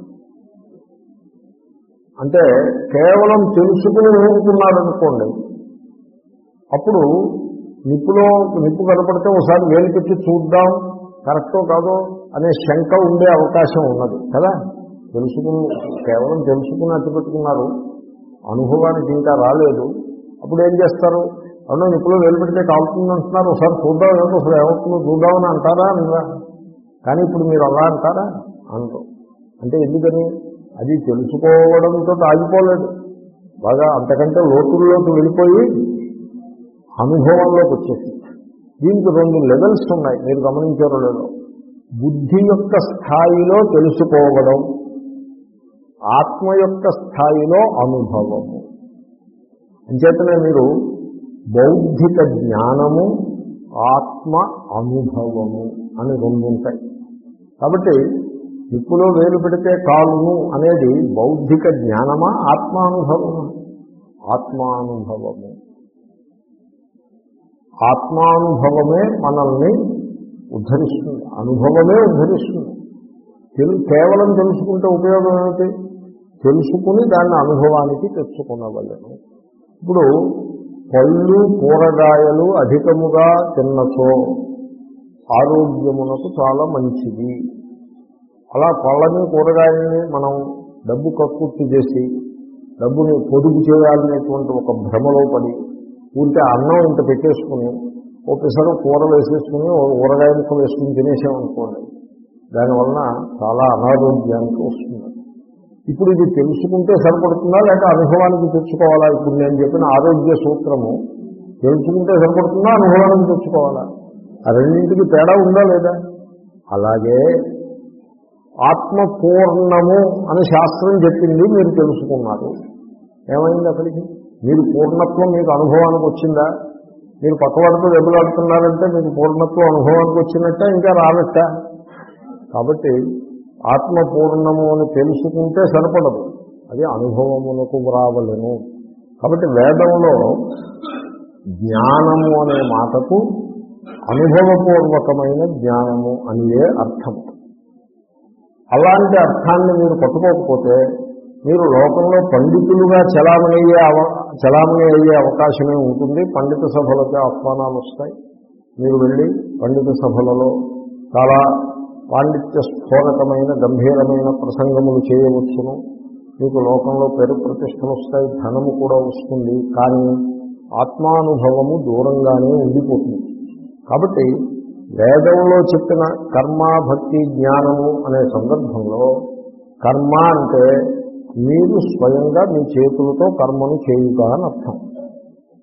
అంటే కేవలం తెలుసుకుని ఊరుకున్నారనుకోండి, అప్పుడు నిప్పులో నిప్పు కనపడితే ఒకసారి వేలు పెట్టి చూద్దాం కరెక్టో కాదో అనే శంక ఉండే అవకాశం ఉన్నది కదా. తెలుసుకుని కేవలం తెలుసుకుని అట్టు పెట్టుకున్నారు, అనుభవానికి ఇంకా రాలేదు. అప్పుడు ఏం చేస్తారు? అవును, నిప్పులో వేలు పెడితే కాలుతుంది అంటున్నారు, ఒకసారి చూద్దాం, ఏమో అసలు ఏమవుతుందో చూద్దామని అంటారా అనరా? కానీ ఇప్పుడు మీరు అలా అంటారా? అంటూ అంటే ఎందుకని? అది తెలుసుకోవడంతో ఆగిపోలేదు, బాగా అంతకంటే లోతుల్లోకి వెళ్ళిపోయి అనుభవంలోకి వచ్చేసి. దీనికి రెండు లెవెల్స్ ఉన్నాయి, మీరు గమనించారో లేదో. బుద్ధి యొక్క స్థాయిలో తెలుసుకోవడం, ఆత్మ యొక్క స్థాయిలో అనుభవము. అంచేతనే మీరు బౌద్ధిక జ్ఞానము, ఆత్మ అనుభవము అని రెండు ఉంటాయి. కాబట్టి నిప్పులో వేలు పెడితే కాలును అనేది బౌద్ధిక జ్ఞానమా ఆత్మానుభవమా? ఆత్మానుభవము. ఆత్మానుభవమే మనల్ని ఉద్ధరిస్తుంది, అనుభవమే ఉద్ధరిస్తుంది. తెలు కేవలం తెలుసుకుంటే ఉపయోగం ఏమిటి? తెలుసుకుని దాన్ని అనుభవానికి తెచ్చుకునవలెను. ఇప్పుడు పళ్ళు కూరగాయలు అధికముగా తిన్నచో ఆరోగ్యమునకు చాలా మంచిది. అలా పళ్ళని కూరగాయలని మనం డబ్బు కక్కుర్తి చేసి డబ్బుని పొదుపు చేయాలనేటువంటి ఒక భ్రమలో పడి ఊరికే అన్నం ఇంత పెట్టేసుకుని ఓ పిసరు కూర వేసేసుకుని ఊరగాయ ముక్క వేసుకుని తినేసామనుకోండి, దానివలన చాలా అనారోగ్యానికి వస్తుంది. ఇప్పుడు ఇది తెలుసుకుంటే సరిపడుతుందా లేక అనుభవానికి తెచ్చుకోవాలా? ఇప్పుడు నేను చెప్పిన ఆరోగ్య సూత్రము తెలుసుకుంటే సరిపడుతుందా, అనుభవానికి తెచ్చుకోవాలా? ఆ రెండింటికి తేడా ఉందా లేదా? అలాగే ఆత్మపూర్ణము అని శాస్త్రం చెప్పింది, మీరు తెలుసుకున్నారు, ఏమైంది అక్కడికి? మీరు పూర్ణత్వం మీకు అనుభవానికి వచ్చిందా? మీరు పక్కవాడితో దెబ్బలాడుతున్నారంటే మీకు పూర్ణత్వం అనుభవానికి వచ్చినట్ట, ఇంకా రానట్ట? కాబట్టి ఆత్మపూర్ణము అని తెలుసుకుంటే సరిపడదు, అది అనుభవమునకు రావలెను. కాబట్టి వేదంలో జ్ఞానము అనే మాటకు అనుభవపూర్వకమైన జ్ఞానము అనియే అర్థం. అలాంటి అర్థాన్ని మీరు పట్టుకోకపోతే మీరు లోకంలో పండితులుగా చలామణి అయ్యే అవ చలామణి అయ్యే అవకాశమే ఉంటుంది. పండిత సభలకి ఆహ్వానాలు వస్తాయి, మీరు వెళ్ళి పండిత సభలలో చాలా పాండిత్య స్ఫోరకమైన గంభీరమైన ప్రసంగములు చేయవచ్చును. మీకు లోకంలో పేరు ప్రతిష్టలు వస్తాయి, ధనము కూడా వస్తుంది. కానీ ఆత్మానుభవము దూరంగానే ఉండిపోతుంది. కాబట్టి వేదంలో చెప్పిన కర్మ భక్తి జ్ఞానము అనే సందర్భంలో కర్మ అంటే మీరు స్వయంగా మీ చేతులతో కర్మను చేయుట అని అర్థం.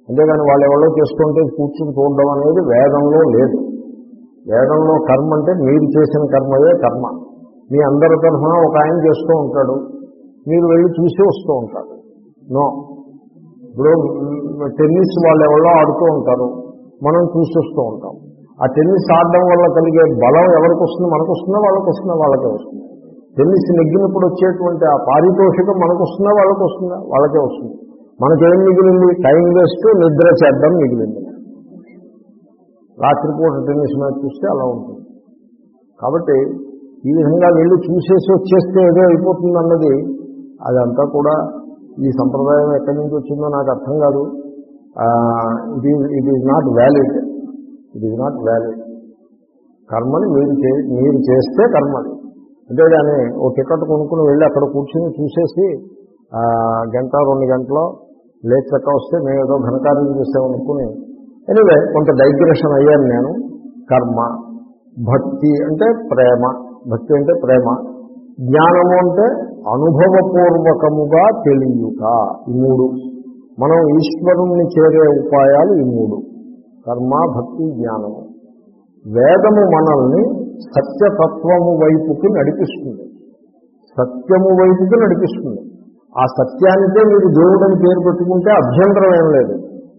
అంతేగాని వాళ్ళు ఎవరో చేసుకుంటే కూర్చుని చూడడం అనేది వేదంలో లేదు. వేదంలో కర్మ అంటే మీరు చేసిన కర్మయే కర్మ. మీ అందరి తరఫున ఒక ఆయన చేస్తూ ఉంటాడు, మీరు వెళ్ళి చూసి వస్తూ ఉంటారు. నో. ఇప్పుడు టెన్నిస్ వాళ్ళు ఎవరో ఆడుతూ ఉంటారు, మనం చూసి వస్తూ ఉంటాం. ఆ టెన్నిస్ ఆడడం వల్ల కలిగే బలం ఎవరికి వస్తుంది? మనకు వస్తుందా వాళ్ళకి వస్తుందా? వాళ్ళకే వస్తుంది. టెన్నిస్ నెగ్గినప్పుడు వచ్చేటువంటి ఆ పారితోషికం మనకు వస్తుందా వాళ్ళకి వస్తుందా? వాళ్ళకే వస్తుంది. మనకేం మిగిలింది? టైం వేస్ట్, నిద్ర చేద్దాం మిగిలింది. రాత్రిపూట టెన్నిస్ మ్యాచ్ చూస్తే అలా ఉంటుంది. కాబట్టి ఈ విధంగా వెళ్ళి చూసేసి వచ్చేస్తే ఏదో అయిపోతుంది అన్నది అదంతా కూడా ఈ సంప్రదాయం ఎక్కడి నుంచి వచ్చిందో నాకు అర్థం కాదు. It is it is not valid. It is not valid. కర్మని మీరు చే మీరు చేస్తే కర్మని, అంతేగాని ఓ టికెట్ కొనుక్కుని వెళ్ళి అక్కడ కూర్చొని చూసేసి గంట రెండు గంటలో లేట్ చక్క వస్తే మేము ఏదో ఘనకార్యం చేసామనుకుని. ఎనివే కొంత డైగ్రెషన్ అయ్యాను నేను. కర్మ, భక్తి అంటే ప్రేమ, భక్తి అంటే ప్రేమ, జ్ఞానము అంటే అనుభవపూర్వకముగా తెలియట. ఈ మూడు మనం ఈశ్వరుణ్ణి చేరే ఉపాయాలు. ఈ మూడు కర్మ, భక్తి, జ్ఞానము. వేదము మనల్ని సత్యతత్వము వైపుకి నడిపిస్తుంది, సత్యము వైపుకి నడిపిస్తుంది. ఆ సత్యానికే మీరు దేవుడని పేరు పెట్టుకుంటే అభ్యంతరం ఏం లేదు.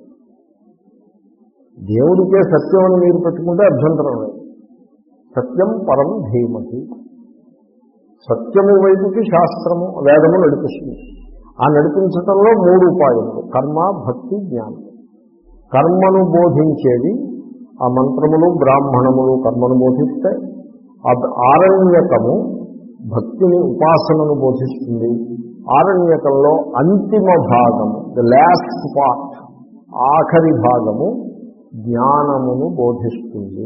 దేవుడికే సత్యం అని మీరు పెట్టుకుంటే అభ్యంతరం లేదు. సత్యం పరం ధీమహి. సత్యము వైపుకి శాస్త్రము వేదము నడిపిస్తుంది. ఆ నడిపించటంలో మూడు ఉపాయములు కర్మ, భక్తి, జ్ఞానం. కర్మను బోధించేది ఆ మంత్రములు, బ్రాహ్మణములు కర్మను బోధిస్తాయి. ఆరణ్యకము భక్తిని, ఉపాసనను బోధిస్తుంది. ఆరణ్యకంలో అంతిమ భాగము, ది లాస్ట్ పార్ట్, ఆఖరి భాగము జ్ఞానమును బోధిస్తుంది.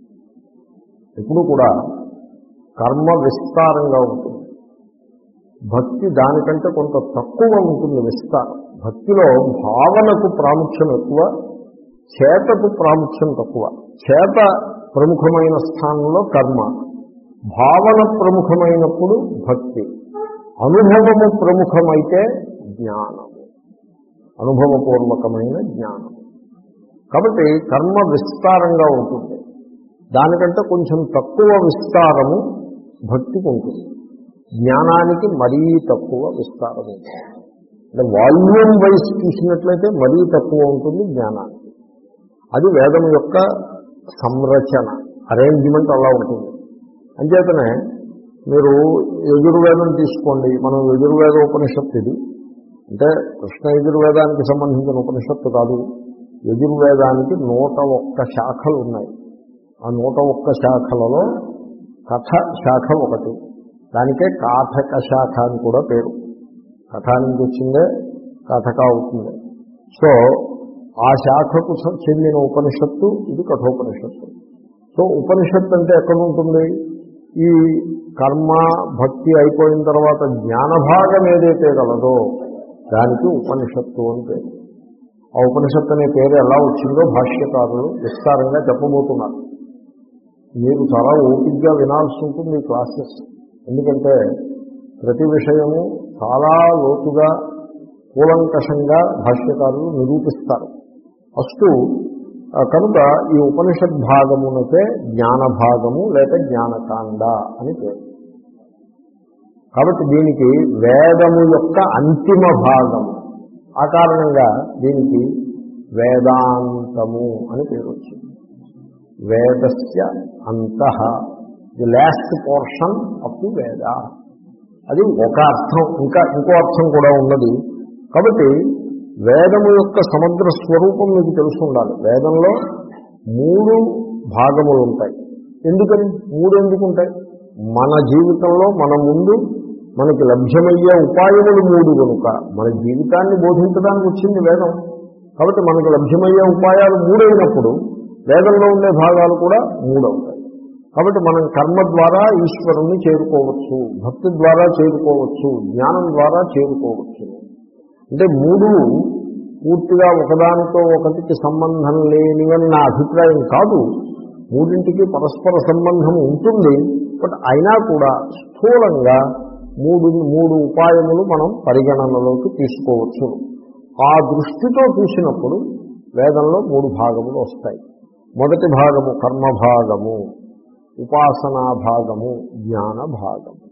ఎప్పుడు కూడా కర్మ విస్తారంగా ఉంటుంది, భక్తి దానికంటే కొంత తక్కువ ఉంటుంది విస్తారం. భక్తిలో భావనకు ప్రాముఖ్యం ఎక్కువ, చేతకు ప్రాముఖ్యం తక్కువ. చేత ప్రముఖమైన స్థానంలో కర్మ, భావన ప్రముఖమైనప్పుడు భక్తి, అనుభవము ప్రముఖమైతే జ్ఞానము, అనుభవపూర్వకమైన జ్ఞానం. కాబట్టి కర్మ విస్తారంగా ఉంటుంది, దానికంటే కొంచెం తక్కువ విస్తారము భక్తికి ఉంటుంది. జ్ఞానానికి మరీ తక్కువ విస్తారం ఉంటుంది. అంటే వాల్యూమ్ వైజ్ చూసినట్లయితే మరీ తక్కువ ఉంటుంది జ్ఞానానికి. అది వేదం యొక్క సంరచన, అరేంజ్మెంట్ అలా ఉంటుంది. అంచేతనే మీరు యజుర్వేదం తీసుకోండి. మనం యజుర్వేద ఉపనిషత్తు ఇది, అంటే కృష్ణ యజుర్వేదానికి సంబంధించిన ఉపనిషత్తు కాదు. యజుర్వేదానికి నూట ఒక్క శాఖలు ఉన్నాయి. ఆ నూట ఒక్క శాఖలలో కథ శాఖ ఒకటి, దానికే కాథక శాఖ అని కూడా పేరు. కథ నుంచి వచ్చిందే కథక అవుతుంది. సో ఆ శాఖకు చెందిన ఉపనిషత్తు ఇది కఠోపనిషత్తు. సో ఉపనిషత్తు అంటే ఎక్కడ ఉంటుంది? ఈ కర్మ భక్తి అయిపోయిన తర్వాత జ్ఞానభాగం ఏదైతే గలదో దానికి ఉపనిషత్తు అని పేరు. ఆ ఉపనిషత్తు అనే పేరు ఎలా వచ్చిందో భాష్యకారులు విస్తారంగా చెప్పబోతున్నారు. మీరు చాలా ఓపికగా వినాల్సి ఉంటుంది ఈ క్లాసెస్. ఎందుకంటే ప్రతి విషయము చాలా లోతుగా కూలంకషంగా భాష్యకారులు నిరూపిస్తారు. ఫస్ట్ కనుక ఈ ఉపనిషద్ భాగమునకే జ్ఞాన భాగము లేక జ్ఞానకాండ అని పేరు. కాబట్టి దీనికి వేదము యొక్క అంతిమ భాగము, ఆ కారణంగా దీనికి వేదాంతము అని పేరు వచ్చింది. వేదస్య అంతః, the last portion of the Veda. అది ఒక అర్థం. ఇంకా ఇంకో అర్థం కూడా ఉన్నది. కాబట్టి వేదము యొక్క సమగ్ర స్వరూపం మీకు తెలుసు ఉండాలి. వేదంలో మూడు భాగములు ఉంటాయి. ఎందుకని మూడు ఎందుకు ఉంటాయి? మన జీవితంలో మన ముందు మనకి లభ్యమయ్యే ఉపాయములు మూడు కనుక మన జీవితాన్ని బోధించడానికి వచ్చింది వేదం. కాబట్టి మనకు లభ్యమయ్యే ఉపాయాలు మూడైనప్పుడు వేదంలో ఉండే భాగాలు కూడా మూడవుతాయి. కాబట్టి మనం కర్మ ద్వారా ఈశ్వరుణ్ణి చేరుకోవచ్చు, భక్తి ద్వారా చేరుకోవచ్చు, జ్ఞానం ద్వారా చేరుకోవచ్చు. అంటే మూడు పూర్తిగా ఒకదానితో ఒకటికి సంబంధం లేనివని నా అభిప్రాయం కాదు. మూడింటికి పరస్పర సంబంధం ఉంటుంది. బట్ అయినా కూడా స్థూలంగా మూడు మూడు ఉపాయములు మనం పరిగణనలోకి తీసుకోవచ్చు. ఆ దృష్టితో చూసినప్పుడు వేదంలో మూడు భాగములు వస్తాయి. మొదటి భాగము కర్మభాగము, ఉపాసనా భాగము, జ్ఞాన భాగము.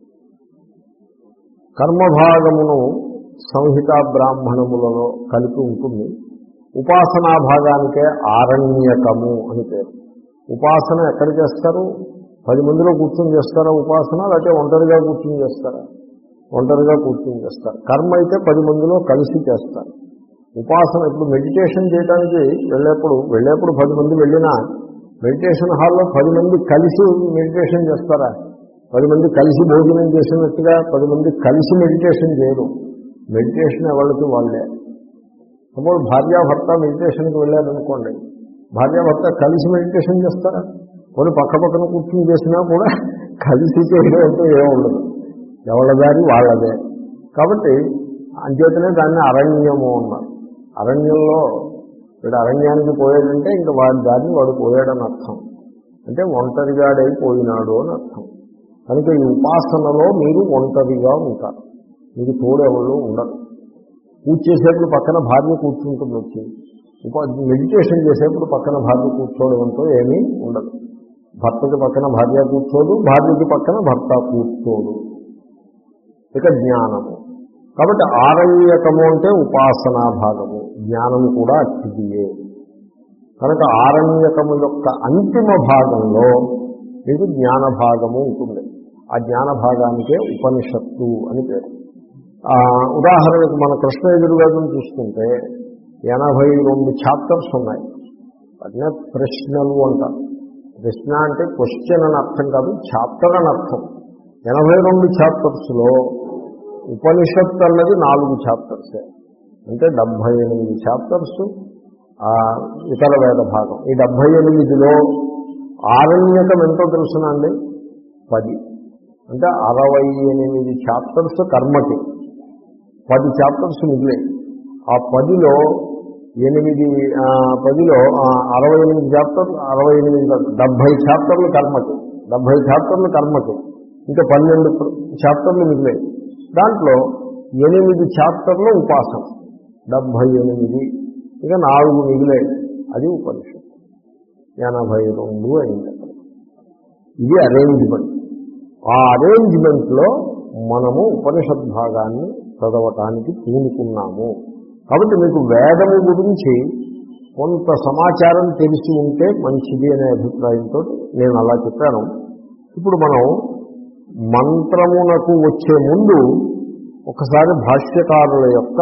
కర్మభాగమును సంహితా బ్రాహ్మణములలో కలిపి ఉంటుంది. ఉపాసనా భాగానికే ఆరణ్యకము అని పేరు. ఉపాసన ఎక్కడ చేస్తారు? పది మందిలో కూర్చొని చేస్తారా ఉపాసన, లేకపోతే ఒంటరిగా కూర్చొని చేస్తారా? ఒంటరిగా కూర్చొని చేస్తారు. కర్మ అయితే పది మందిలో కలిసి చేస్తారు. ఉపాసన ఇప్పుడు మెడిటేషన్ చేయడానికి వెళ్ళేప్పుడు వెళ్ళేప్పుడు పది మంది వెళ్ళినా మెడిటేషన్ హాల్లో పది మంది కలిసి మెడిటేషన్ చేస్తారా? పది మంది కలిసి భోజనం చేసినట్టుగా పది మంది కలిసి మెడిటేషన్ చేయరు. మెడిటేషన్ ఎవరికి వాళ్ళే. సపోజ్ భార్యాభర్త మెడిటేషన్కి వెళ్ళారనుకోండి, భార్యాభర్త కలిసి మెడిటేషన్ చేస్తారా? కొన్ని పక్క పక్కన కూర్చొని చేసినా కూడా కలిసి చేయడం అంటూ ఏముండదు. ఎవరి దారి వాళ్ళదే. కాబట్టి అంచేతనే దాన్ని అరణ్యము అన్నారు. అరణ్యంలో వీడు అరణ్యానికి పోయాడంటే ఇంకా వాడి దాన్ని వాడు పోయాడని అర్థం. అంటే ఒంటరిగాడైపోయినాడు అని అర్థం. కనుక ఈ ఉపాసనలో మీరు ఒంటరిగా ఉంటారు, మీకు తోడెవళ్ళు ఉండరు. పూజ చేసేప్పుడు పక్కన భార్య కూర్చుంటుంది వచ్చి, ఉపా మెడిటేషన్ చేసేప్పుడు పక్కన భార్య కూర్చోవడంతో ఏమీ ఉండదు. భర్తకి పక్కన భార్య కూర్చోదు, భార్యకి పక్కన భర్త కూర్చోదు. ఇక జ్ఞానము. కాబట్టి ఆరణ్యకము అంటే ఉపాసనా భాగము, జ్ఞానము కూడా అతిథియే. కనుక ఆరణ్యకము యొక్క అంతిమ భాగంలో మీకు జ్ఞాన భాగము ఉంటుంది. ఆ జ్ఞాన భాగానికే ఉపనిషత్తు అని పేరు. ఉదాహరణకు మన కృష్ణ యజుర్వేదం చూసుకుంటే ఎనభై రెండు చాప్టర్స్ ఉన్నాయి. వాటినే ప్రశ్నలు అంటారు. ప్రశ్న అంటే క్వశ్చన్ అని అర్థం కాదు, చాప్టర్ అని అర్థం. ఎనభై రెండు చాప్టర్స్లో ఉపనిషత్తు అన్నది నాలుగు చాప్టర్సే. అంటే డెబ్భై ఎనిమిది చాప్టర్స్ ఇతర వేద భాగం. ఈ డెబ్భై ఎనిమిదిలో ఆరణ్యకం ఎంతో తెలుసునండి, పది. అంటే అరవై ఎనిమిది చాప్టర్స్ కర్మకి, పది చాప్టర్స్ మిగిలాయి. ఆ పదిలో ఎనిమిది పదిలో అరవై ఎనిమిది చాప్టర్లు అరవై ఎనిమిది డెబ్భై చాప్టర్లు కర్మకి, డెబ్భై చాప్టర్లు కర్మకి, ఇంకా పన్నెండు చాప్టర్లు మిగిలాయి. దాంట్లో ఎనిమిది చాప్టర్లు ఉపాసన, డెబ్భై ఎనిమిది, ఇక నాలుగు మిగిలాయి. అది ఉపనిషత్తు. ఎనభై రెండు అయింది. ఇది అరేంజ్మెంట్. ఆ అరేంజ్మెంట్లో మనము ఉపనిషత్ భాగాన్ని చదవటానికి పూనుకున్నాము. కాబట్టి మీకు వేదము గురించి కొంత సమాచారం తెలిసి ఉంటే మంచిది అనే అభిప్రాయంతో నేను అలా చెప్పాను. ఇప్పుడు మనం మంత్రమునకు వచ్చే ముందు ఒకసారి భాష్యకారుల యొక్క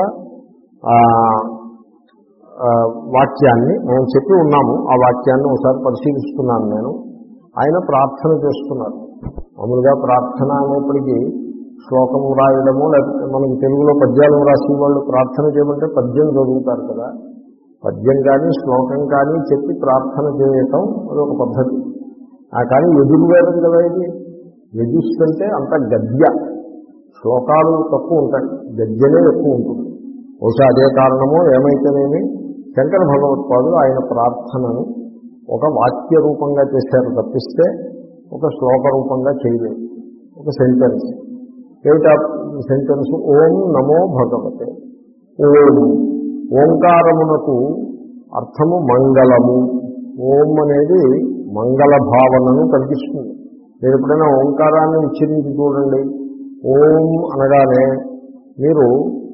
వాక్యాన్ని మనం చెప్పి ఉన్నాము. ఆ వాక్యాన్ని ఒకసారి పరిశీలిస్తున్నాను నేను. ఆయన ప్రార్థన చేస్తున్నారు. మామూలుగా ప్రార్థన అనేప్పటికీ శ్లోకము రాయడము, లేకపోతే మనకి తెలుగులో పద్యాలు రాసి వాళ్ళు ప్రార్థన చేయమంటే పద్యం చదువుతారు కదా, పద్యం కానీ శ్లోకం కానీ చెప్పి ప్రార్థన చేయటం అది ఒక పద్ధతి. కానీ యజుర్వేదం కదా ఇది. యజుస్సంటే అంత గద్య, శ్లోకాలు తక్కువ ఉంటాయి, గద్యనే ఎక్కువ ఉంటుంది. బహుశా అదే కారణమో ఏమైతేనేమి శంకర భగవత్పాదులు ఆయన ప్రార్థనను ఒక వాక్య రూపంగా చేశారు తప్పిస్తే ఒక శ్లోక రూపంగా చేయలేదు. ఒక సెంటెన్స్, ఏమిటా సెంటెన్స్? ఓం నమో భగవతే. ఓం, ఓంకారమునకు అర్థము మంగళము. ఓం అనేది మంగళ భావనను కలిగిస్తుంది. మీరు ఎప్పుడైనా ఓంకారాన్ని ఉచ్చరించి చూడండి. ఓం అనగానే మీరు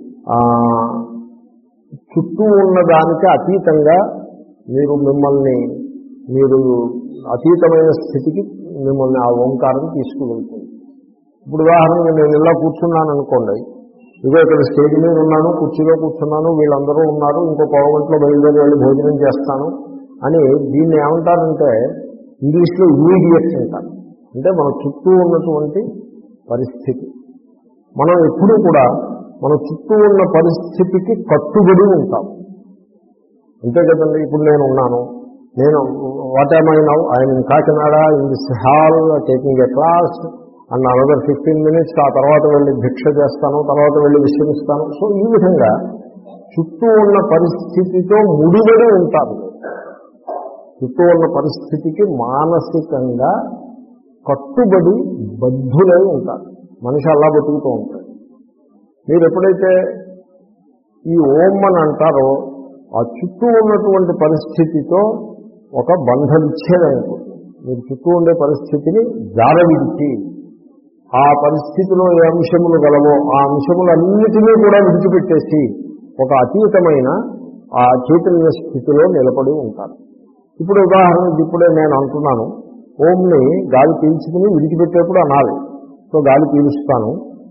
చుట్టూ ఉన్న దానికి అతీతంగా మీరు మిమ్మల్ని మీరు అతీతమైన స్థితికి మిమ్మల్ని ఆ ఓంకారం తీసుకువెళ్తుంది. ఇప్పుడు ఉదాహరణగా నేను ఇలా కూర్చున్నాను అనుకోండి, ఇదిగో ఇక్కడ స్టేజ్ మీద ఉన్నాను, కుర్చీలో కూర్చున్నాను, వీళ్ళందరూ ఉన్నారు, ఇంకో పావు గంటలో బయలుదేరి వెళ్ళి భోజనం చేస్తాను అని దీన్ని ఏమంటారంటే ఇంగ్లీష్లో ఇమీడియట్స్ అంటారు. అంటే మన చుట్టూ ఉన్నటువంటి పరిస్థితి. మనం ఎప్పుడూ కూడా మన చుట్టూ ఉన్న పరిస్థితికి కట్టుబడి ఉంటాం. అంతే కదండి. ఇప్పుడు నేను ఉన్నాను, నేను what I now I in Kakinada in this hall taking a class and another fifteen minutes, ఆ తర్వాత వెళ్ళి భిక్ష చేస్తాను, తర్వాత వెళ్ళి విశ్రమిస్తాను. సో ఈ విధంగా చుట్టూ ఉన్న పరిస్థితితో ముడిపడి ఉంటారు. చుట్టూ ఉన్న పరిస్థితికి మానసికంగా కట్టుబడి బద్ధులై ఉంటారు. మనిషి అలా బతుకుతూ ఉంటాడు. మీరు ఎప్పుడైతే ఈ ఓం అని అంటారో ఆ చుట్టూ ఉన్నటువంటి పరిస్థితితో ఒక బంధ విచ్ఛేదం అయిపోతుంది. మీరు చుట్టూ ఉండే పరిస్థితిని జార విడిచి ఆ పరిస్థితిలో ఏ అంశములు గలవో ఆ అంశములన్నిటినీ కూడా విడిచిపెట్టేసి ఒక అతీతమైన ఆ చైతన్య స్థితిలో నిలబడి ఉంటారు. ఇప్పుడు ఉదాహరణకి ఇప్పుడే నేను అంటున్నాను, ఓంని గాలి పీల్చుకుని విడిచిపెట్టేప్పుడు అనాలి. సో గాలి పీలుస్తాను,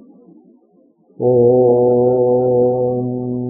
ఓం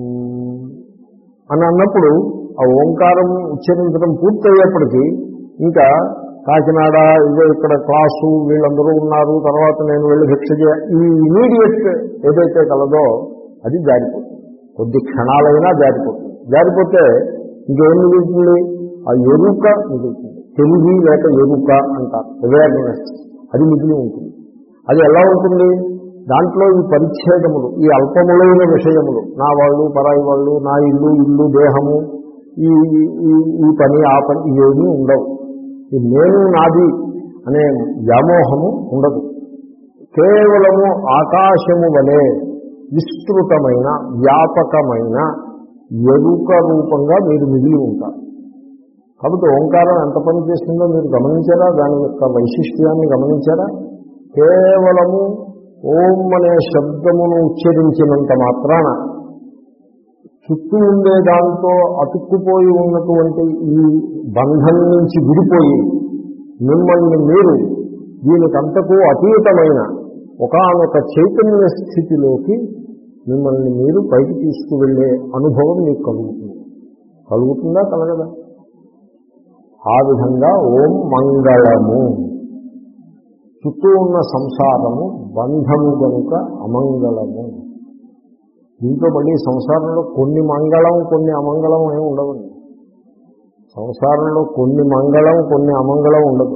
అని అన్నప్పుడు ఆ ఓంకారం ఉచ్చరించడం పూర్తయ్యేప్పటికీ ఇంకా కాకినాడ ఇదే ఇక్కడ క్లాసు వీళ్ళందరూ ఉన్నారు, తర్వాత నేను వెళ్ళి భిక్ష చేయ ఈ ఇమీడియట్ ఏదైతే కలదో అది జారిపోతుంది. కొద్ది క్షణాలైనా జారిపోతుంది. జారిపోతే ఇంకేం మిగులుతుంది? ఆ ఎరుక మిగులుతుంది. తెలివి లేక ఎరుక అంటారు, అవేర్నెస్, అది మిగిలి ఉంటుంది. అది ఎలా ఉంటుంది? దాంట్లో ఈ పరిచ్ఛేదములు, ఈ అల్పములైన విషయములు, నా వాళ్ళు పరాయి వాళ్ళు, నా ఇల్లు ఇల్లు దేహము, ఈ ఈ పని ఆ పని ఇవేమీ ఉండవు. ఈ నేను నాది అనే వ్యామోహము ఉండదు. కేవలము ఆకాశము వలె విస్తృతమైన వ్యాపకమైన ఎరుక రూపంగా మీరు మిగిలి ఉంటారు. కాబట్టి ఓంకారం ఎంత పని చేస్తుందో మీరు గమనించారా? దాని యొక్క వైశిష్ట్యాన్ని గమనించారా? కేవలము ఓం అనే శబ్దమును ఉచ్చరించినంత మాత్రాన చుట్టూ ఉండే దాంతో అతుక్కుపోయి ఉన్నటువంటి ఈ బంధం నుంచి విడిపోయి మిమ్మల్ని మీరు దీనికంతకు అతీతమైన ఒకానొక చైతన్య స్థితిలోకి మిమ్మల్ని మీరు పైకి తీసుకువెళ్ళే అనుభవం మీకు కలుగుతుంది. కలుగుతుందా కలగదా? ఆ విధంగా ఓం మంగళము. చుట్టూ ఉన్న సంసారము బంధము కనుక అమంగళము. దీంట్లో మళ్ళీ సంసారంలో కొన్ని మంగళం కొన్ని అమంగళం ఏమి ఉండవండి. సంసారంలో కొన్ని మంగళం కొన్ని అమంగళం ఉండదు.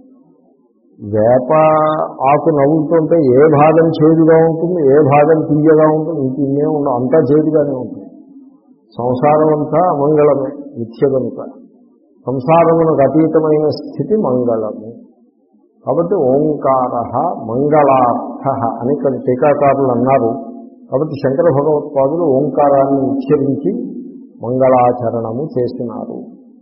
వేప ఆకు నవ్వుతుంటే ఏ భాగం చేదుగా ఉంటుంది, ఏ భాగం తీయగా ఉంటుంది, ఇంక ఇన్నే ఉండవు, అంతా చేదుగానే ఉంటుంది. సంసారం అంతా అమంగళమే, మిథ్య కనుక. సంసారమునకు అతీతమైన స్థితి మంగళము. కాబట్టి ఓంకార మంగళార్థ అని ఇక్కడ టీకాకారులు అన్నారు. కాబట్టి శంకర భగవత్పాదులు ఓంకారాన్ని ఉచ్చరించి మంగళాచరణము చేసినారు.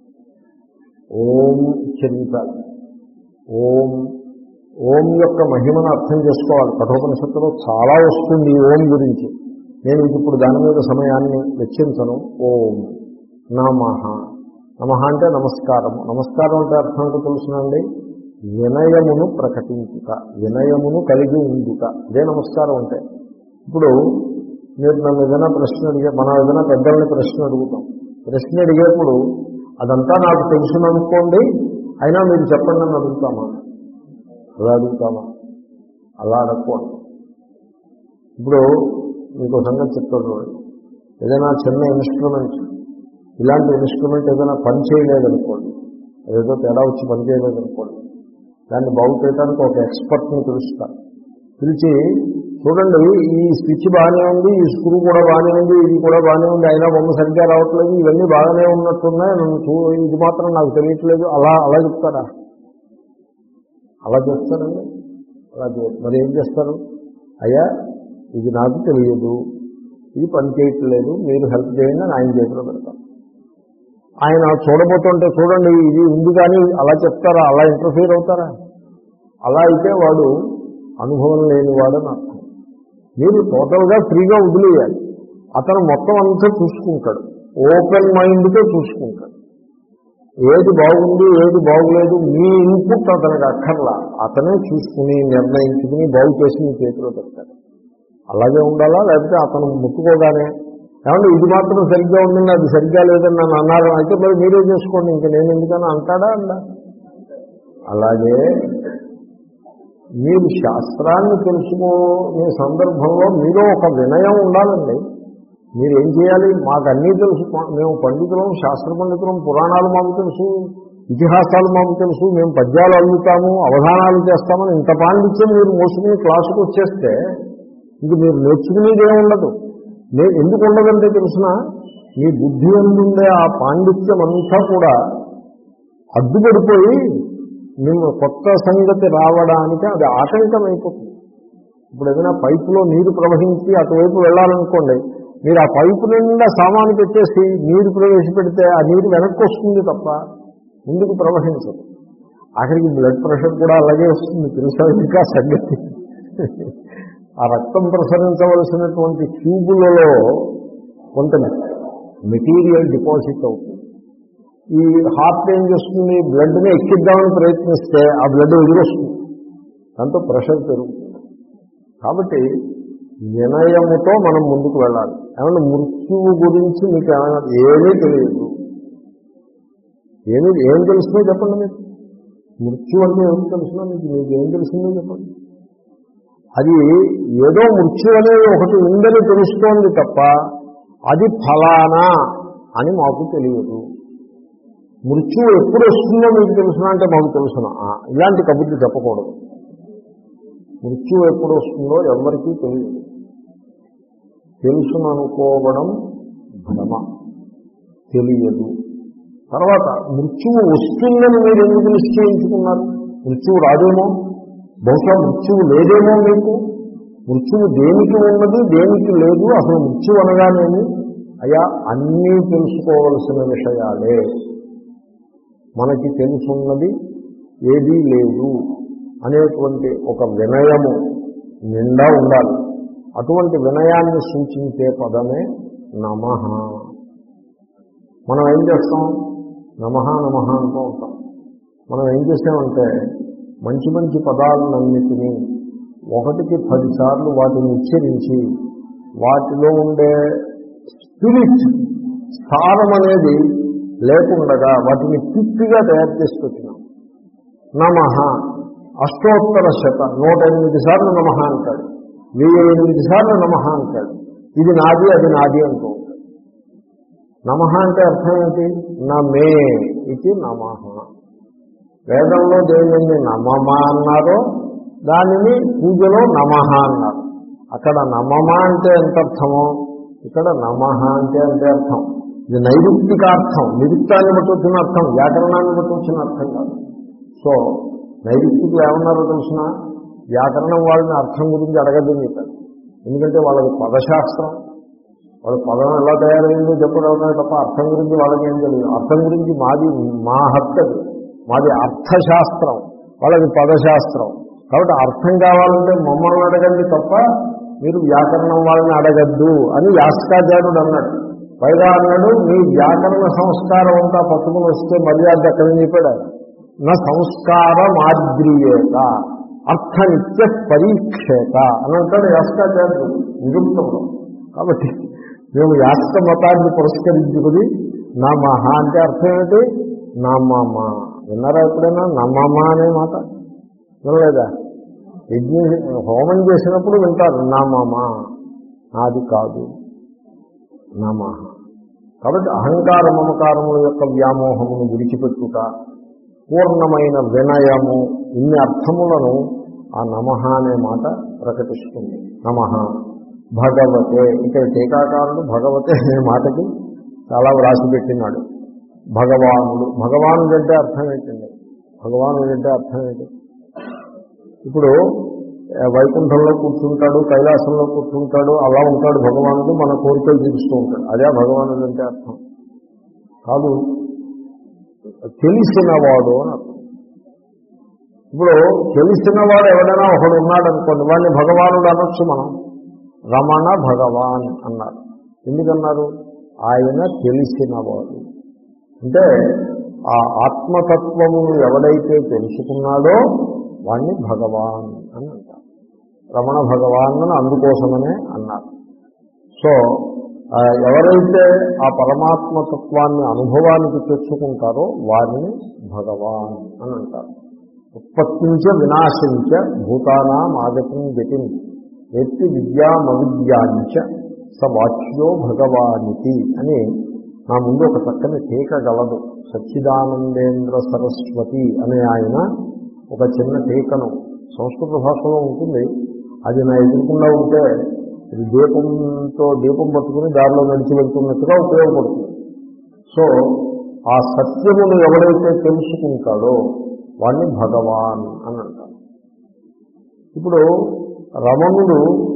ఓం ఉచ్చరించాలి. ఓం ఓం యొక్క మహిమను అర్థం చేసుకోవాలి. కఠోపనిషత్తులో చాలా వస్తుంది ఓం గురించి. నేను ఇప్పుడు దాని మీద సమయాన్ని వెచ్చించను. ఓం నమః. నమః అంటే నమస్కారము. నమస్కారం అంటే అర్థం అంటే తెలుసునండి, వినయమును ప్రకటించుట, వినయమును కలిగి ఉండుట, ఇదే నమస్కారం అంటే. ఇప్పుడు మీరు నన్ను ఏదైనా ప్రశ్న అడిగే, మనం ఏదైనా పెద్దల్ని ప్రశ్న అడుగుతాం. ప్రశ్న అడిగేప్పుడు అదంతా నాకు తెలుసుననుకోండి, అయినా మీరు చెప్పండి అని అడుగుతామా? అలా అడుగుతామా? అలా అడగకూడదు. ఇప్పుడు మీకు సంగతి చెప్తాడు, ఏదైనా చిన్న ఇన్స్ట్రుమెంట్, ఇలాంటి ఇన్స్ట్రుమెంట్ ఏదైనా పని చేయలేదనుకోండి, ఏదో తేడా వచ్చి పని చేయలేదనుకోండి, దాన్ని బాగు చేయడానికి ఒక ఎక్స్పర్ట్ని పిలుస్తారు. పిలిచి, చూడండి ఈ స్విచ్ బాగానే ఉంది, ఈ స్క్రూ కూడా బాగానే ఉంది, ఇది కూడా బాగానే ఉంది, అయినా బొమ్మ సరిగ్గా రావట్లేదు, ఇవన్నీ బాగానే ఉన్నట్టున్నాయి, నన్ను చూ ఇది మాత్రం నాకు తెలియట్లేదు, అలా అలా చెప్తారా? అలా చేస్తారండి? అలా మరి ఏం చేస్తారు? అయ్యా ఇది నాకు తెలియదు, ఇది పని చేయట్లేదు, మీరు హెల్ప్ చేయండి అని ఆయన చేతిలో పెడతారు. ఆయన చూడబోతుంటే చూడండి ఇది ఉంది కానీ అలా చెప్తారా? అలా ఇంటర్ఫీర్ అవుతారా? అలా అయితే వాడు అనుభవం లేనివాడని అర్థం. మీరు టోటల్గా ఫ్రీగా వదిలేయాలి. అతను మొత్తం అంతా చూసుకుంటాడు, ఓపెన్ మైండ్తో చూసుకుంటాడు. ఏది బాగుంది ఏది బాగులేదు మీ ఇన్పుట్ అతనికి అక్కర్లా, అతనే చూసుకుని నిర్ణయించుకుని బాగు చేసి మీ చేతిలో పెడతాడు. అలాగే ఉండాలా? లేకపోతే అతను ముట్టుకోగానే ఏమంటే ఇది మాత్రం సరిగ్గా ఉందండి, అది సరిగ్గా లేదని నన్ను అన్నారు, అయితే మరి మీరే చేసుకోండి, ఇంకా నేను ఎందుకన్నా అంటాడా అందా? అలాగే మీరు శాస్త్రాన్ని తెలుసుకునే సందర్భంలో మీలో ఒక వినయం ఉండాలండి. మీరు ఏం చేయాలి? మాకు అన్నీ తెలుసు, మేము పండితులం, శాస్త్ర పండితులం, పురాణాలు మాకు తెలుసు, ఇతిహాసాలు మాకు తెలుసు, మేము పద్యాలు అల్లుతాము, అవధానాలు చేస్తామని ఇంత పాండిత్యం మీరు మోసుకుని క్లాసుకు వచ్చేస్తే ఇంక మీరు నేర్చుకునేదే ఉండదు. నేను ఎందుకు ఉండదంటే తెలుసిన, మీ బుద్ధి ఉండే ఆ పాండిత్యం అంతా కూడా అడ్డుపడిపోయి మేము కొత్త సంగతి రావడానికి అది ఆటంకం అయిపోతుంది. ఇప్పుడు ఏదైనా పైపులో నీరు ప్రవహించి అటువైపు వెళ్ళాలనుకోండి, మీరు ఆ పైపు నిండా సామాను పెట్టేసి నీరు ప్రవేశపెడితే ఆ నీరు వెనక్కి వస్తుంది తప్ప ముందుకు ప్రవహించదు. ఆఖరికి బ్లడ్ ప్రెషర్ కూడా అలాగే వస్తుంది తెలుసా ఇంకా సంగతి. ఆ రక్తం ప్రసరించవలసినటువంటి ట్యూబులలో కొంత మెటీరియల్ డిపాజిట్ అవుతుంది. ఈ హార్ట్ ఏం చేస్తుంది, బ్లడ్ని ఎక్కిద్దామని ప్రయత్నిస్తే ఆ బ్లడ్ ఎదురొస్తుంది, దాంతో ప్రెషర్ పెరుగుతుంది. కాబట్టి వినయముతో మనం ముందుకు వెళ్ళాలి. ఏమన్నా మృత్యువు గురించి మీకు ఏమైనా ఏమీ తెలియదు, ఏమీ ఏం తెలుస్తుందో చెప్పండి. మీకు మృత్యు అంటే ఏమి తెలుసునా, మీకు మీకు ఏం తెలిసిందో చెప్పండి. అది ఏదో మృత్యు అనేది ఒకటి ఉందని తెలుస్తోంది తప్ప అది ఫలానా అని మాకు తెలియదు. మృత్యు ఎప్పుడు వస్తుందో మీకు తెలుసునా అంటే మాకు తెలుసునా, ఇలాంటి కబుర్లు చెప్పకూడదు. మృత్యు ఎప్పుడు వస్తుందో ఎవరికీ తెలియదు. తెలుసుననుకోవడం భ్రమ, తెలియదు. తర్వాత మృత్యువు వస్తుందని మీరు ఎందుకు నిశ్చయించుకున్నారు? మృత్యువు రాదేమో, బహుశా మృత్యువు లేదేమో. మీకు మృత్యువు దేనికి ఉన్నది దేనికి లేదు, అసలు మృత్యు అనగానేమి? అయ్యా అన్నీ తెలుసుకోవలసిన విషయాలే. మనకి తెలుసున్నది ఏదీ లేదు అనేటువంటి ఒక వినయము నిండా ఉండాలి. అటువంటి వినయాన్ని సూచించే పదమే నమః. మనం ఏం చేస్తాం? నమః నమః అంటూ ఉంటాం. మనం ఏం చేసామంటే మంచి మంచి పదాలన్నిటినీ ఒకటికి పదిసార్లు వాటిని ఉచ్చరించి వాటిలో ఉండే స్పిరిట్ సారం అనేది లేకుండగా వాటిని పిప్పిగా తయారు చేసి పెట్టినాం. నమః అష్టోత్తర శత నూట ఎనిమిది సార్లు నమః అంటాడు, వెయ్యి ఎనిమిది సార్లు నమః అంటాడు. ఇది నాది అది నాది అంటూ ఉంటాడు. నమః అంటే అర్థం ఏంటి? నమే ఇది నమః. వేదంలో దేనిని నమమ అన్నారో దానిని పూజలో నమః అన్నారు. అక్కడ నమమ అంటే ఎంత అర్థమో ఇక్కడ నమః అంటే అంతే అర్థం. ఇది నైరుక్తికార్థం, నిరుక్తాన్ని బట్టి వచ్చిన అర్థం, వ్యాకరణాన్ని బట్టి వచ్చిన అర్థం కాదు. సో నైరుక్తికులు ఏమన్నారో తెలిసిన, వ్యాకరణం వాళ్ళని అర్థం గురించి అడగద్దని చెప్పారు. ఎందుకంటే వాళ్ళది పదశాస్త్రం, వాళ్ళ పదం ఎలా తయారైందో చెప్పడం తప్ప అర్థం గురించి వాళ్ళకి ఏం తెలియదు. అర్థం గురించి మాది మా హక్కది, మాది అర్థశాస్త్రం, వాళ్ళది పదశాస్త్రం. కాబట్టి అర్థం కావాలంటే మమ్మల్ని అడగండి తప్ప మీరు వ్యాకరణం వాళ్ళని అడగద్దు అని యాస్కాచార్యుడు అన్నాడు. పైగా అన్నాడు, మీ వ్యాకరణ సంస్కారం అంతా పట్టుకుని వస్తే మర్యాద ఎక్కడని చెప్పాడు. నా సంస్కార మాద్రియేత అర్థనిత్య పరీక్షేత అని అంటాడు యాస్కాచార్యుడు నిరుక్తంలో. కాబట్టి మేము యాస్క మతాన్ని పురస్కరించుకుని నమః అంటే అర్థం ఏంటి? నమమ. విన్నారా ఎప్పుడైనా నమమ అనే మాట? వినలేదా? యజ్ఞ హోమం చేసినప్పుడు వింటారు నమమ, నాది కాదు నమః. కాబట్టి అహంకార మమకారముల యొక్క వ్యామోహమును విడిచిపెట్టుట, పూర్ణమైన వినయము, ఇన్ని అర్థములను ఆ నమః అనే మాట ప్రకటిస్తుంది. నమః భగవతే. ఇక్కడ టీకాకారుడు భగవతే అనే మాటకి చాలా వ్రాసి పెట్టినాడు. భగవానుడు. భగవానుడు అంటే అర్థం ఏంటండి? భగవానుడు అంటే అర్థం ఏంటి? ఇప్పుడు వైకుంఠంలో కూర్చుంటాడు, కైలాసంలో కూర్చుంటాడు, అలా ఉంటాడు భగవానుడు, మన కోరికలు తీరుస్తూ ఉంటాడు. అదే భగవానుడు అంటే అర్థం కాదు. తెలిసినవాడు అని అర్థం. ఇప్పుడు తెలిసినవాడు ఎవడైనా ఒకడు ఉన్నాడు అనుకోండి, వాడిని భగవానుడు అనొచ్చు మనం. రమణ భగవాన్ అన్నారు. ఎందుకన్నారు? ఆయన తెలిసినవాడు. అంటే ఆ ఆత్మతత్వమును ఎవడైతే తెలుసుకున్నాడో వాణ్ణి భగవాన్ అని అంటారు. రమణ భగవాన్ అని అందుకోసమనే అన్నారు. సో ఎవరైతే ఆ పరమాత్మతత్వాన్ని అనుభవానికి తెచ్చుకుంటారో వారిని భగవాన్ అని అంటారు. ఉత్పత్తించ వినాశించ భూతానాం ఆగతిం గతిం ఎత్తి విద్యామవిద్యాంచ స వాచ్యో భగవానితి అని నా ముందు ఒక చక్కని టీక గలదు. సచ్చిదానందేంద్ర సరస్వతి అనే ఆయన ఒక చిన్న టీకను సంస్కృత భాషలో ఉంటుంది. అది నా ఎదుర్కొన్నా ఉంటే ఇది దీపంతో దీపం పట్టుకుని దారిలో నడిచి వెళ్తున్నట్టుగా ఉపయోగపడుతుంది. సో ఆ సత్యమును ఎవరైతే తెలుసుకుంటాడో వాడిని భగవాన్ అని అంటారు. ఇప్పుడు రమణుడు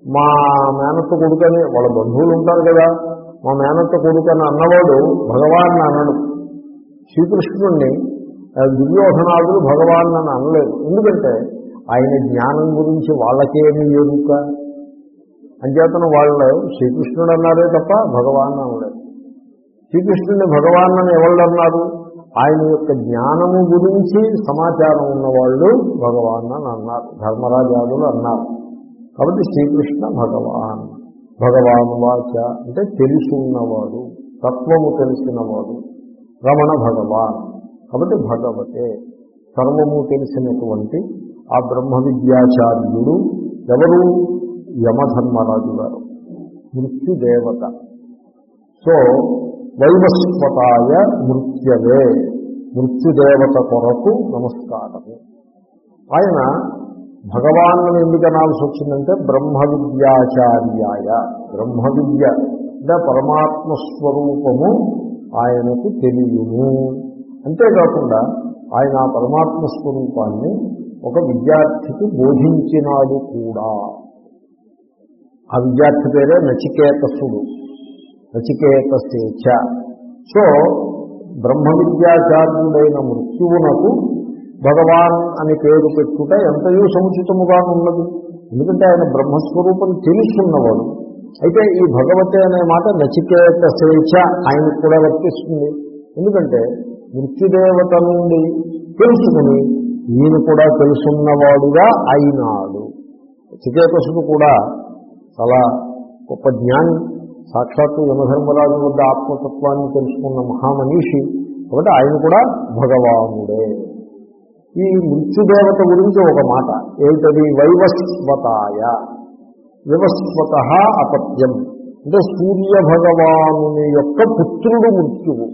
మా మేనత్త కొడుకని వాళ్ళ బంధువులు ఉంటారు కదా, మా మేనత్త కొడుకని అన్నవాడు భగవాన్ అనడు. శ్రీకృష్ణుడిని దుర్యోధనాదులు భగవాన్ అని అనలేదు. ఎందుకంటే ఆయన జ్ఞానం గురించి వాళ్ళకేమి ఎరుక, అంచేతను వాళ్ళు శ్రీకృష్ణుడు అన్నారే తప్ప భగవాన్ అనలేదు. శ్రీకృష్ణుడిని భగవాన్ అని ఎవరు అన్నారు? ఆయన యొక్క జ్ఞానము గురించి సమాచారం ఉన్నవాళ్ళు భగవాన్ అని అన్నారు, ధర్మరాజాదులు అన్నారు. కాబట్టి శ్రీకృష్ణ భగవాన్, భగవాన్ వాచ అంటే తెలుసున్నవాడు, తత్వము తెలిసినవాడు. రమణ భగవాన్ కాబట్టి భగవతే, సర్వము తెలిసినటువంటి ఆ బ్రహ్మ విద్యాచార్యుడు ఎవరు? యమధర్మరాజు గారు, మృత్యుదేవత. సో వైవస్వతాయ మృత్యవే, మృత్యుదేవత కొరకు నమస్కారము. ఆయన భగవాన్ని ఎందుకు అనాల్సి వచ్చిందంటే బ్రహ్మ విద్యాచార్యాయ, బ్రహ్మ విద్య అంటే పరమాత్మస్వరూపము ఆయనకు తెలియను. అంతేకాకుండా ఆయన ఆ పరమాత్మ స్వరూపాన్ని ఒక విద్యార్థికి బోధించినాడు కూడా. ఆ విద్యార్థి పేరే నచికేతసుడు, నచికేతసేచ. సో బ్రహ్మ విద్యాచార్యుడైన మృత్యువునకు భగవాన్ అని పేరు పెట్టుట ఎంతయూ సముచితముగా ఉన్నది. ఎందుకంటే ఆయన బ్రహ్మస్వరూపం తెలుసున్నవాడు. అయితే ఈ భగవతే అనే మాట నచికేతసేచ ఆయనకు కూడా వర్తిస్తుంది. ఎందుకంటే మృత్యుదేవత నుండి తెలుసుకుని ఈయన కూడా తెలుసున్నవాడుగా అయినాడు. నచికేతసుడు కూడా చాలా గొప్ప జ్ఞాని, సాక్షాత్తు యమధర్మరాజు వద్ద ఆత్మతత్వాన్ని తెలుసుకున్న మహామనీషి. కాబట్టి ఆయన కూడా భగవానుడే. ఈ మృత్యుదేవత గురించి ఒక మాట ఏమిటది? వైవస్వతాయ, వివస్వత అపత్యం అంటే సూర్య భగవానుని యొక్క పుత్రుడు మృత్యువు.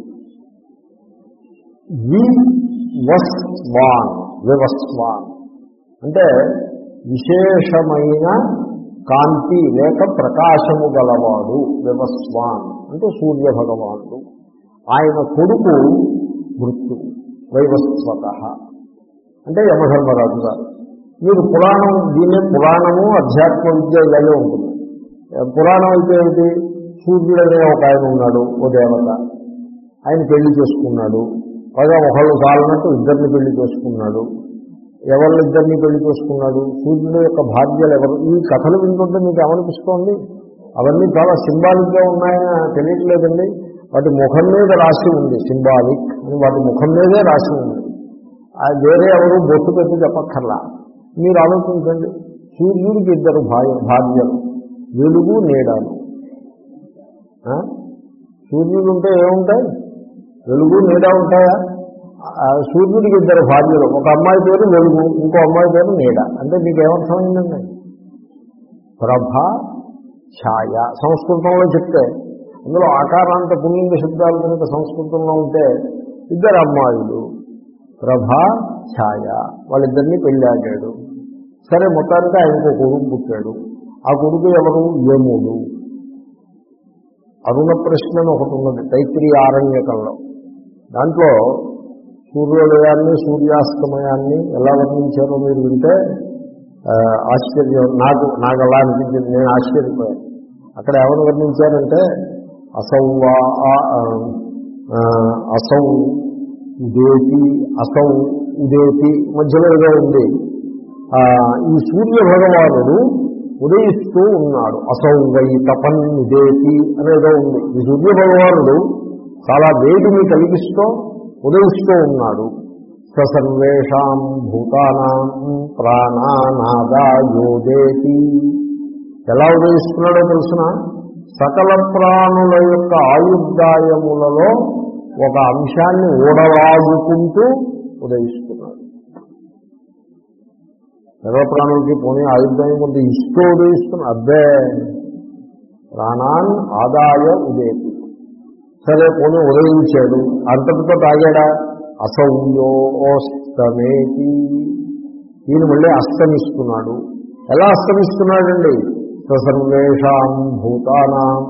వివస్వాన్, వివస్వాన్ అంటే విశేషమైన కాంతి లేక ప్రకాశము గలవాడు. వివస్వాన్ అంటే సూర్య భగవానుడు. ఆయన కొడుకు మృత్యు, వైవస్వత అంటే యమధర్మరాజు గారు. మీరు పురాణం, దీన్ని పురాణము అధ్యాత్మ విద్య ఇలాగే ఉంటుంది. పురాణం అయితే ఏమిటి? సూర్యుడనే ఒక ఆయన ఉన్నాడు, ఓ దేవత. ఆయన పెళ్లి చేసుకున్నాడు. పైగా ఒకళ్ళు కాలన్నట్టు ఇద్దరిని పెళ్లి చేసుకున్నాడు. ఎవరిద్దరిని పెళ్లి చేసుకున్నాడు? సూర్యుడు యొక్క భార్యలు ఎవరు? ఈ కథలు వింటుంటే మీకు ఏమనిపిస్తోంది? అవన్నీ చాలా సింబాలిక్గా ఉన్నాయని తెలియట్లేదండి. వాటి ముఖం మీద రాసి ఉంది సింబాలిక్ అని, వాటి ముఖం మీదే రాసి ఉంది. వేరే ఎవరు బొట్టు పెట్టి చెప్పక్కర్లా. మీరు ఆలోచించండి, సూర్యుడికి ఇద్దరు భార్య భార్యలు, వెలుగు నీడలు. సూర్యుడు ఉంటే ఏముంటాయి? వెలుగు నీడ ఉంటాయా? సూర్యుడికి ఇద్దరు భార్యలు, ఒక అమ్మాయి పేరు వెలుగు, ఇంకో అమ్మాయి పేరు నీడ. అంటే మీకు ఏమర్థమైందండి? ప్రభ ఛాయ సంస్కృతంలో చెప్తే, అందులో ఆకారాంత పుల్లింగ శబ్దాలు కనుక సంస్కృతంలో ఉంటే ఇద్దరు అమ్మాయిలు, ప్రభ ఛాయ, వాళ్ళిద్దరినీ పెళ్ళాడాడు. సరే, మొత్తానికి ఆయనకు ఒక కొడుకు పుట్టాడు. ఆ కొడుకు ఎవరు? యముడు. అరుణ ప్రశ్న అని ఒకటి ఉన్నది తైత్రీయ ఆరణ్యకంలో. దాంట్లో సూర్యోదయాన్ని సూర్యాస్తమయాన్ని ఎలా వర్ణించారో మీరు వింటే ఆశ్చర్యం. నాకు నాకు అలా అనిపించింది, నేను ఆశ్చర్యపోయాను. అక్కడ ఎవరు వర్ణించారంటే అసౌ అసౌ ఉదేతి, అసౌ ఉదేతి మధ్యలో ఏదో ఉంది. ఈ సూర్య భగవానుడు ఉదయిస్తూ ఉన్నాడు. అసౌ వై తపన్ ఉదేతి అనేదో ఉంది. ఈ సూర్య భగవానుడు చాలా వేడిని కలిగిస్తూ ఉదయిస్తూ ఉన్నాడు. సర్వేషాం భూతానాం ప్రాణానాదాయోదేతి. ఎలా ఉదయిస్తున్నాడో తెలుసిన? సకల ప్రాణుల యొక్క ఆయుర్దాయములలో ఒక అంశాన్ని ఊడలాగుకుంటూ ఉదయిస్తున్నాడు. సకల ప్రాణులకి పోనీ ఆయుర్దాయం కొంత ఇస్తూ ఉదయిస్తున్నాడు. అబ్బే, ప్రాణాన్ ఆదాయ ఉదేతి. సరే, పోనీ ఉదయించాడు, అంతటితో తాగాడా? అసౌయోస్తమేతి. ఈయన మళ్ళీ అస్తమిస్తున్నాడు. ఎలా అస్తమిస్తున్నాడండి? సర్వేషాం భూతానాం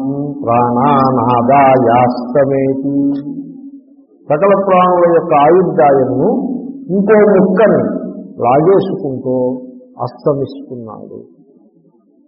ప్రాణానాదాయాస్తమేతి. సకల ప్రాణుల యొక్క ఆయుర్దాయమును ఇంకో ముక్కని లాగేసుకుంటూ అస్తమిస్తున్నాడు.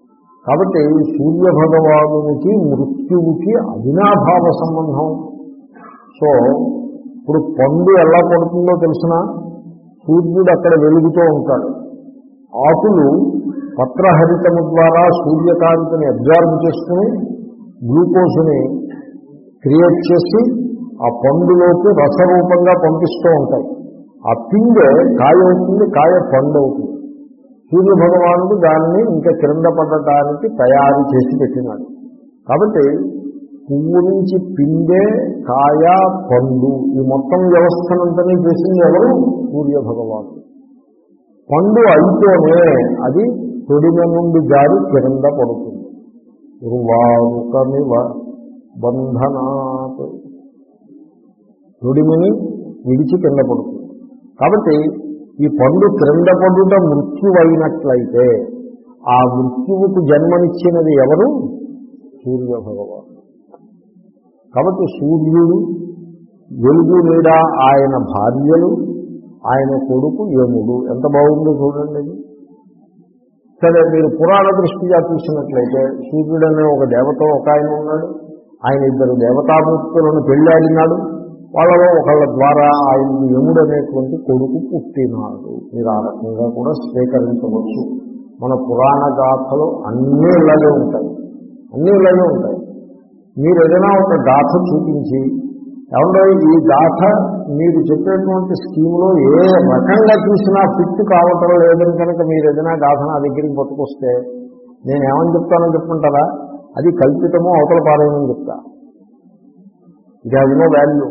కాబట్టి సూర్యభగవానునికి మృత్యువుకి అవినాభావ సంబంధం. సో ఇప్పుడు పండు ఎలా పడుతుందో తెలిసిన, సూర్యుడు అక్కడ వెలుగుతూ ఉంటాడు, ఆకులు పత్రహరితము ద్వారా సూర్యకాంతిని అబ్జార్బ్ చేసుకుని గ్లూకోజ్ని క్రియేట్ చేసి ఆ పండులోకి రసరూపంగా పంపిస్తూ ఉంటాయి. ఆ పిందె కాయ అవుతుంది, కాయ పండు అవుతుంది. సూర్యభగవానుడు దాన్ని ఇంకా క్రింద పడటానికి తయారు చేసి పెట్టినాడు. కాబట్టి పువ్వు నుంచి పిందె, కాయ, పండు ఈ మొత్తం వ్యవస్థనంతని చేసింది ఎవరు? సూర్యభగవానుడు. పండు అయితేనే అది తొడిమ నుండి జారి క్రింద పడుతుంది. ఉర్వారుకమివ బంధనాత్, తొడిమిని విడిచి కింద పడుతుంది. కాబట్టి ఈ పండు క్రింద పడుట మృత్యువైనట్లయితే ఆ మృత్యువుకు జన్మనిచ్చినది ఎవరు? సూర్యభగవానుడు. కాబట్టి సూర్యుడు, వెలుగు నీడ ఆయన భార్యలు, ఆయన కొడుకు యముడు. ఎంత బాగుందో చూడండి. సరే, మీరు పురాణ దృష్టిగా చూసినట్లయితే సూర్యుడనే ఒక దేవత ఒక ఆయన ఉన్నాడు. ఆయన ఇద్దరు దేవతామూర్తులను పెళ్ళాడినాడు. వాళ్ళలో ఒకళ్ళ ద్వారా ఆయన యముడు అనేటువంటి కొడుకు పుట్టినాడు. మీరు ఆ రకంగా కూడా స్వీకరించవచ్చు. మన పురాణ గాథలు అన్నీ ఇలాగే ఉంటాయి, అన్నీ ఇలాగే ఉంటాయి. మీరు ఏదైనా ఒక గాథ చూపించి, ఎవరో ఈ గాథ మీరు చెప్పేటువంటి స్కీమ్లో ఏ రకంగా చూసినా ఫిట్ కావటం లేదని కనుక మీరు ఏదైనా గాథ నా దగ్గరికి పట్టుకొస్తే నేనేమని చెప్తానో చెప్పుకుంటారా? అది కల్పితమో అవతల పారేయమని చెప్తా. ఇది అది నో వాల్యూ.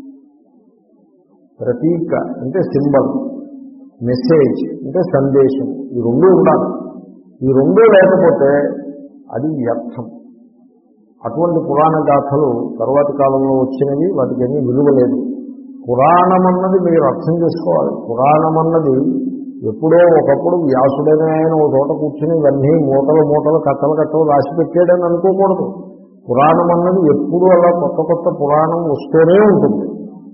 ప్రతీక అంటే సింబల్, మెసేజ్ అంటే సందేశం, ఈ రెండూ ఉండాలి. ఈ రెండూ లేకపోతే అది వ్యర్థం. అటువంటి పురాణ గాథలు తరువాతి కాలంలో వచ్చినవి, వాటికి ఏమీ విలువ లేదు. పురాణం అన్నది మీరు అర్థం చేసుకోవాలి. పురాణం అన్నది ఎప్పుడో ఒకప్పుడు వ్యాసుడనే ఆయన ఒక చోట కూర్చుని ఇవన్నీ మూటలు మూటలు కట్టలు కట్టలు రాసి పెట్టాడని అనుకోకూడదు. పురాణం అన్నది ఎప్పుడూ అలా కొత్త కొత్త పురాణం వస్తూనే ఉంటుంది.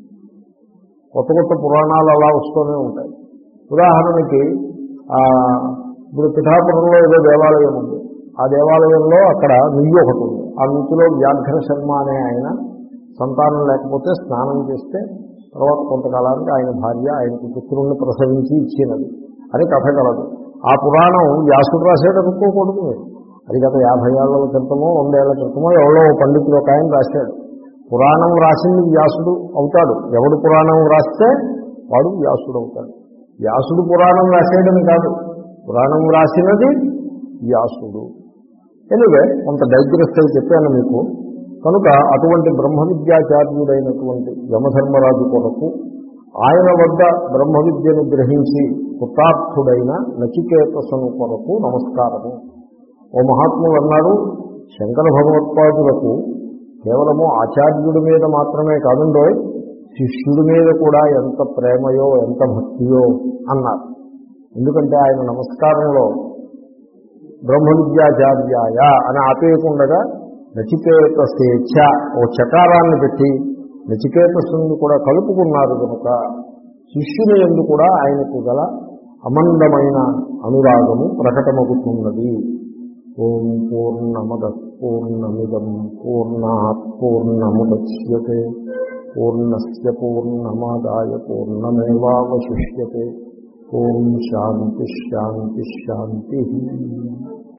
కొత్త కొత్త పురాణాలు అలా వస్తూనే ఉంటాయి. ఉదాహరణకి ఇప్పుడు పిఠాపురంలో ఏదో దేవాలయం ఉంది. ఆ దేవాలయంలో అక్కడ నుయ్యి ఒకటి ఉంది. ఆ నుయ్యిలో వ్యాఘ్ర శర్మ అనే ఆయన సంతానం లేకపోతే స్నానం చేస్తే తర్వాత కొంతకాలానికి ఆయన భార్య ఆయనకు పుత్రుల్ని ప్రసవించి ఇచ్చినది అని కథ కలదు. ఆ పురాణం వ్యాసుడు రాశాడు అనుకోకూడదు. అది గత యాభై ఏళ్ల క్రితమో వందేళ్ల క్రితమో ఎవరో పండితులు ఒక ఆయన రాశాడు. పురాణం రాసింది వ్యాసుడు అవుతాడు. ఎవడు పురాణం రాస్తే వాడు వ్యాసుడు అవుతాడు. వ్యాసుడు పురాణం రాసేయడని కాదు, పురాణం రాసినది వ్యాసుడు. ఎనివే, కొంత డైగ్రెస్ అయి చెప్పాను మీకు. కనుక అటువంటి బ్రహ్మ విద్యాచార్యుడైనటువంటి యమధర్మరాజు కొరకు ఆయన వద్ద బ్రహ్మ విద్యను గ్రహించి కృతార్థుడైన నచికేతసును కొరకు నమస్కారము. ఓ మహాత్ములు అన్నారు, శంకర భగవత్పాదులకు కేవలము ఆచార్యుడి మీద మాత్రమే కాదుండో శిష్యుడి మీద కూడా ఎంత ప్రేమయో ఎంత భక్తియో అన్నారు. ఎందుకంటే ఆయన నమస్కారంలో బ్రహ్మ విద్యాచార్యాయ అని ఆపేయకుండగా నచికేతసేచ్ఛ ఓ చకారాన్ని పెట్టి నచికేతసుని కూడా కలుపుకున్నారు కనుక శిష్యుని యందు కూడా ఆయనకు గల అమందమైన అనురాగము ప్రకటమవుతున్నది. ఓం పూర్ణమద పూర్ణమిదం పూర్ణాత్ పూర్ణముదచ్యతే పూర్ణస్య పూర్ణమాదాయ పూర్ణమేవావశిష్యతే. ఓం శాంతి శాంతి శాంతి.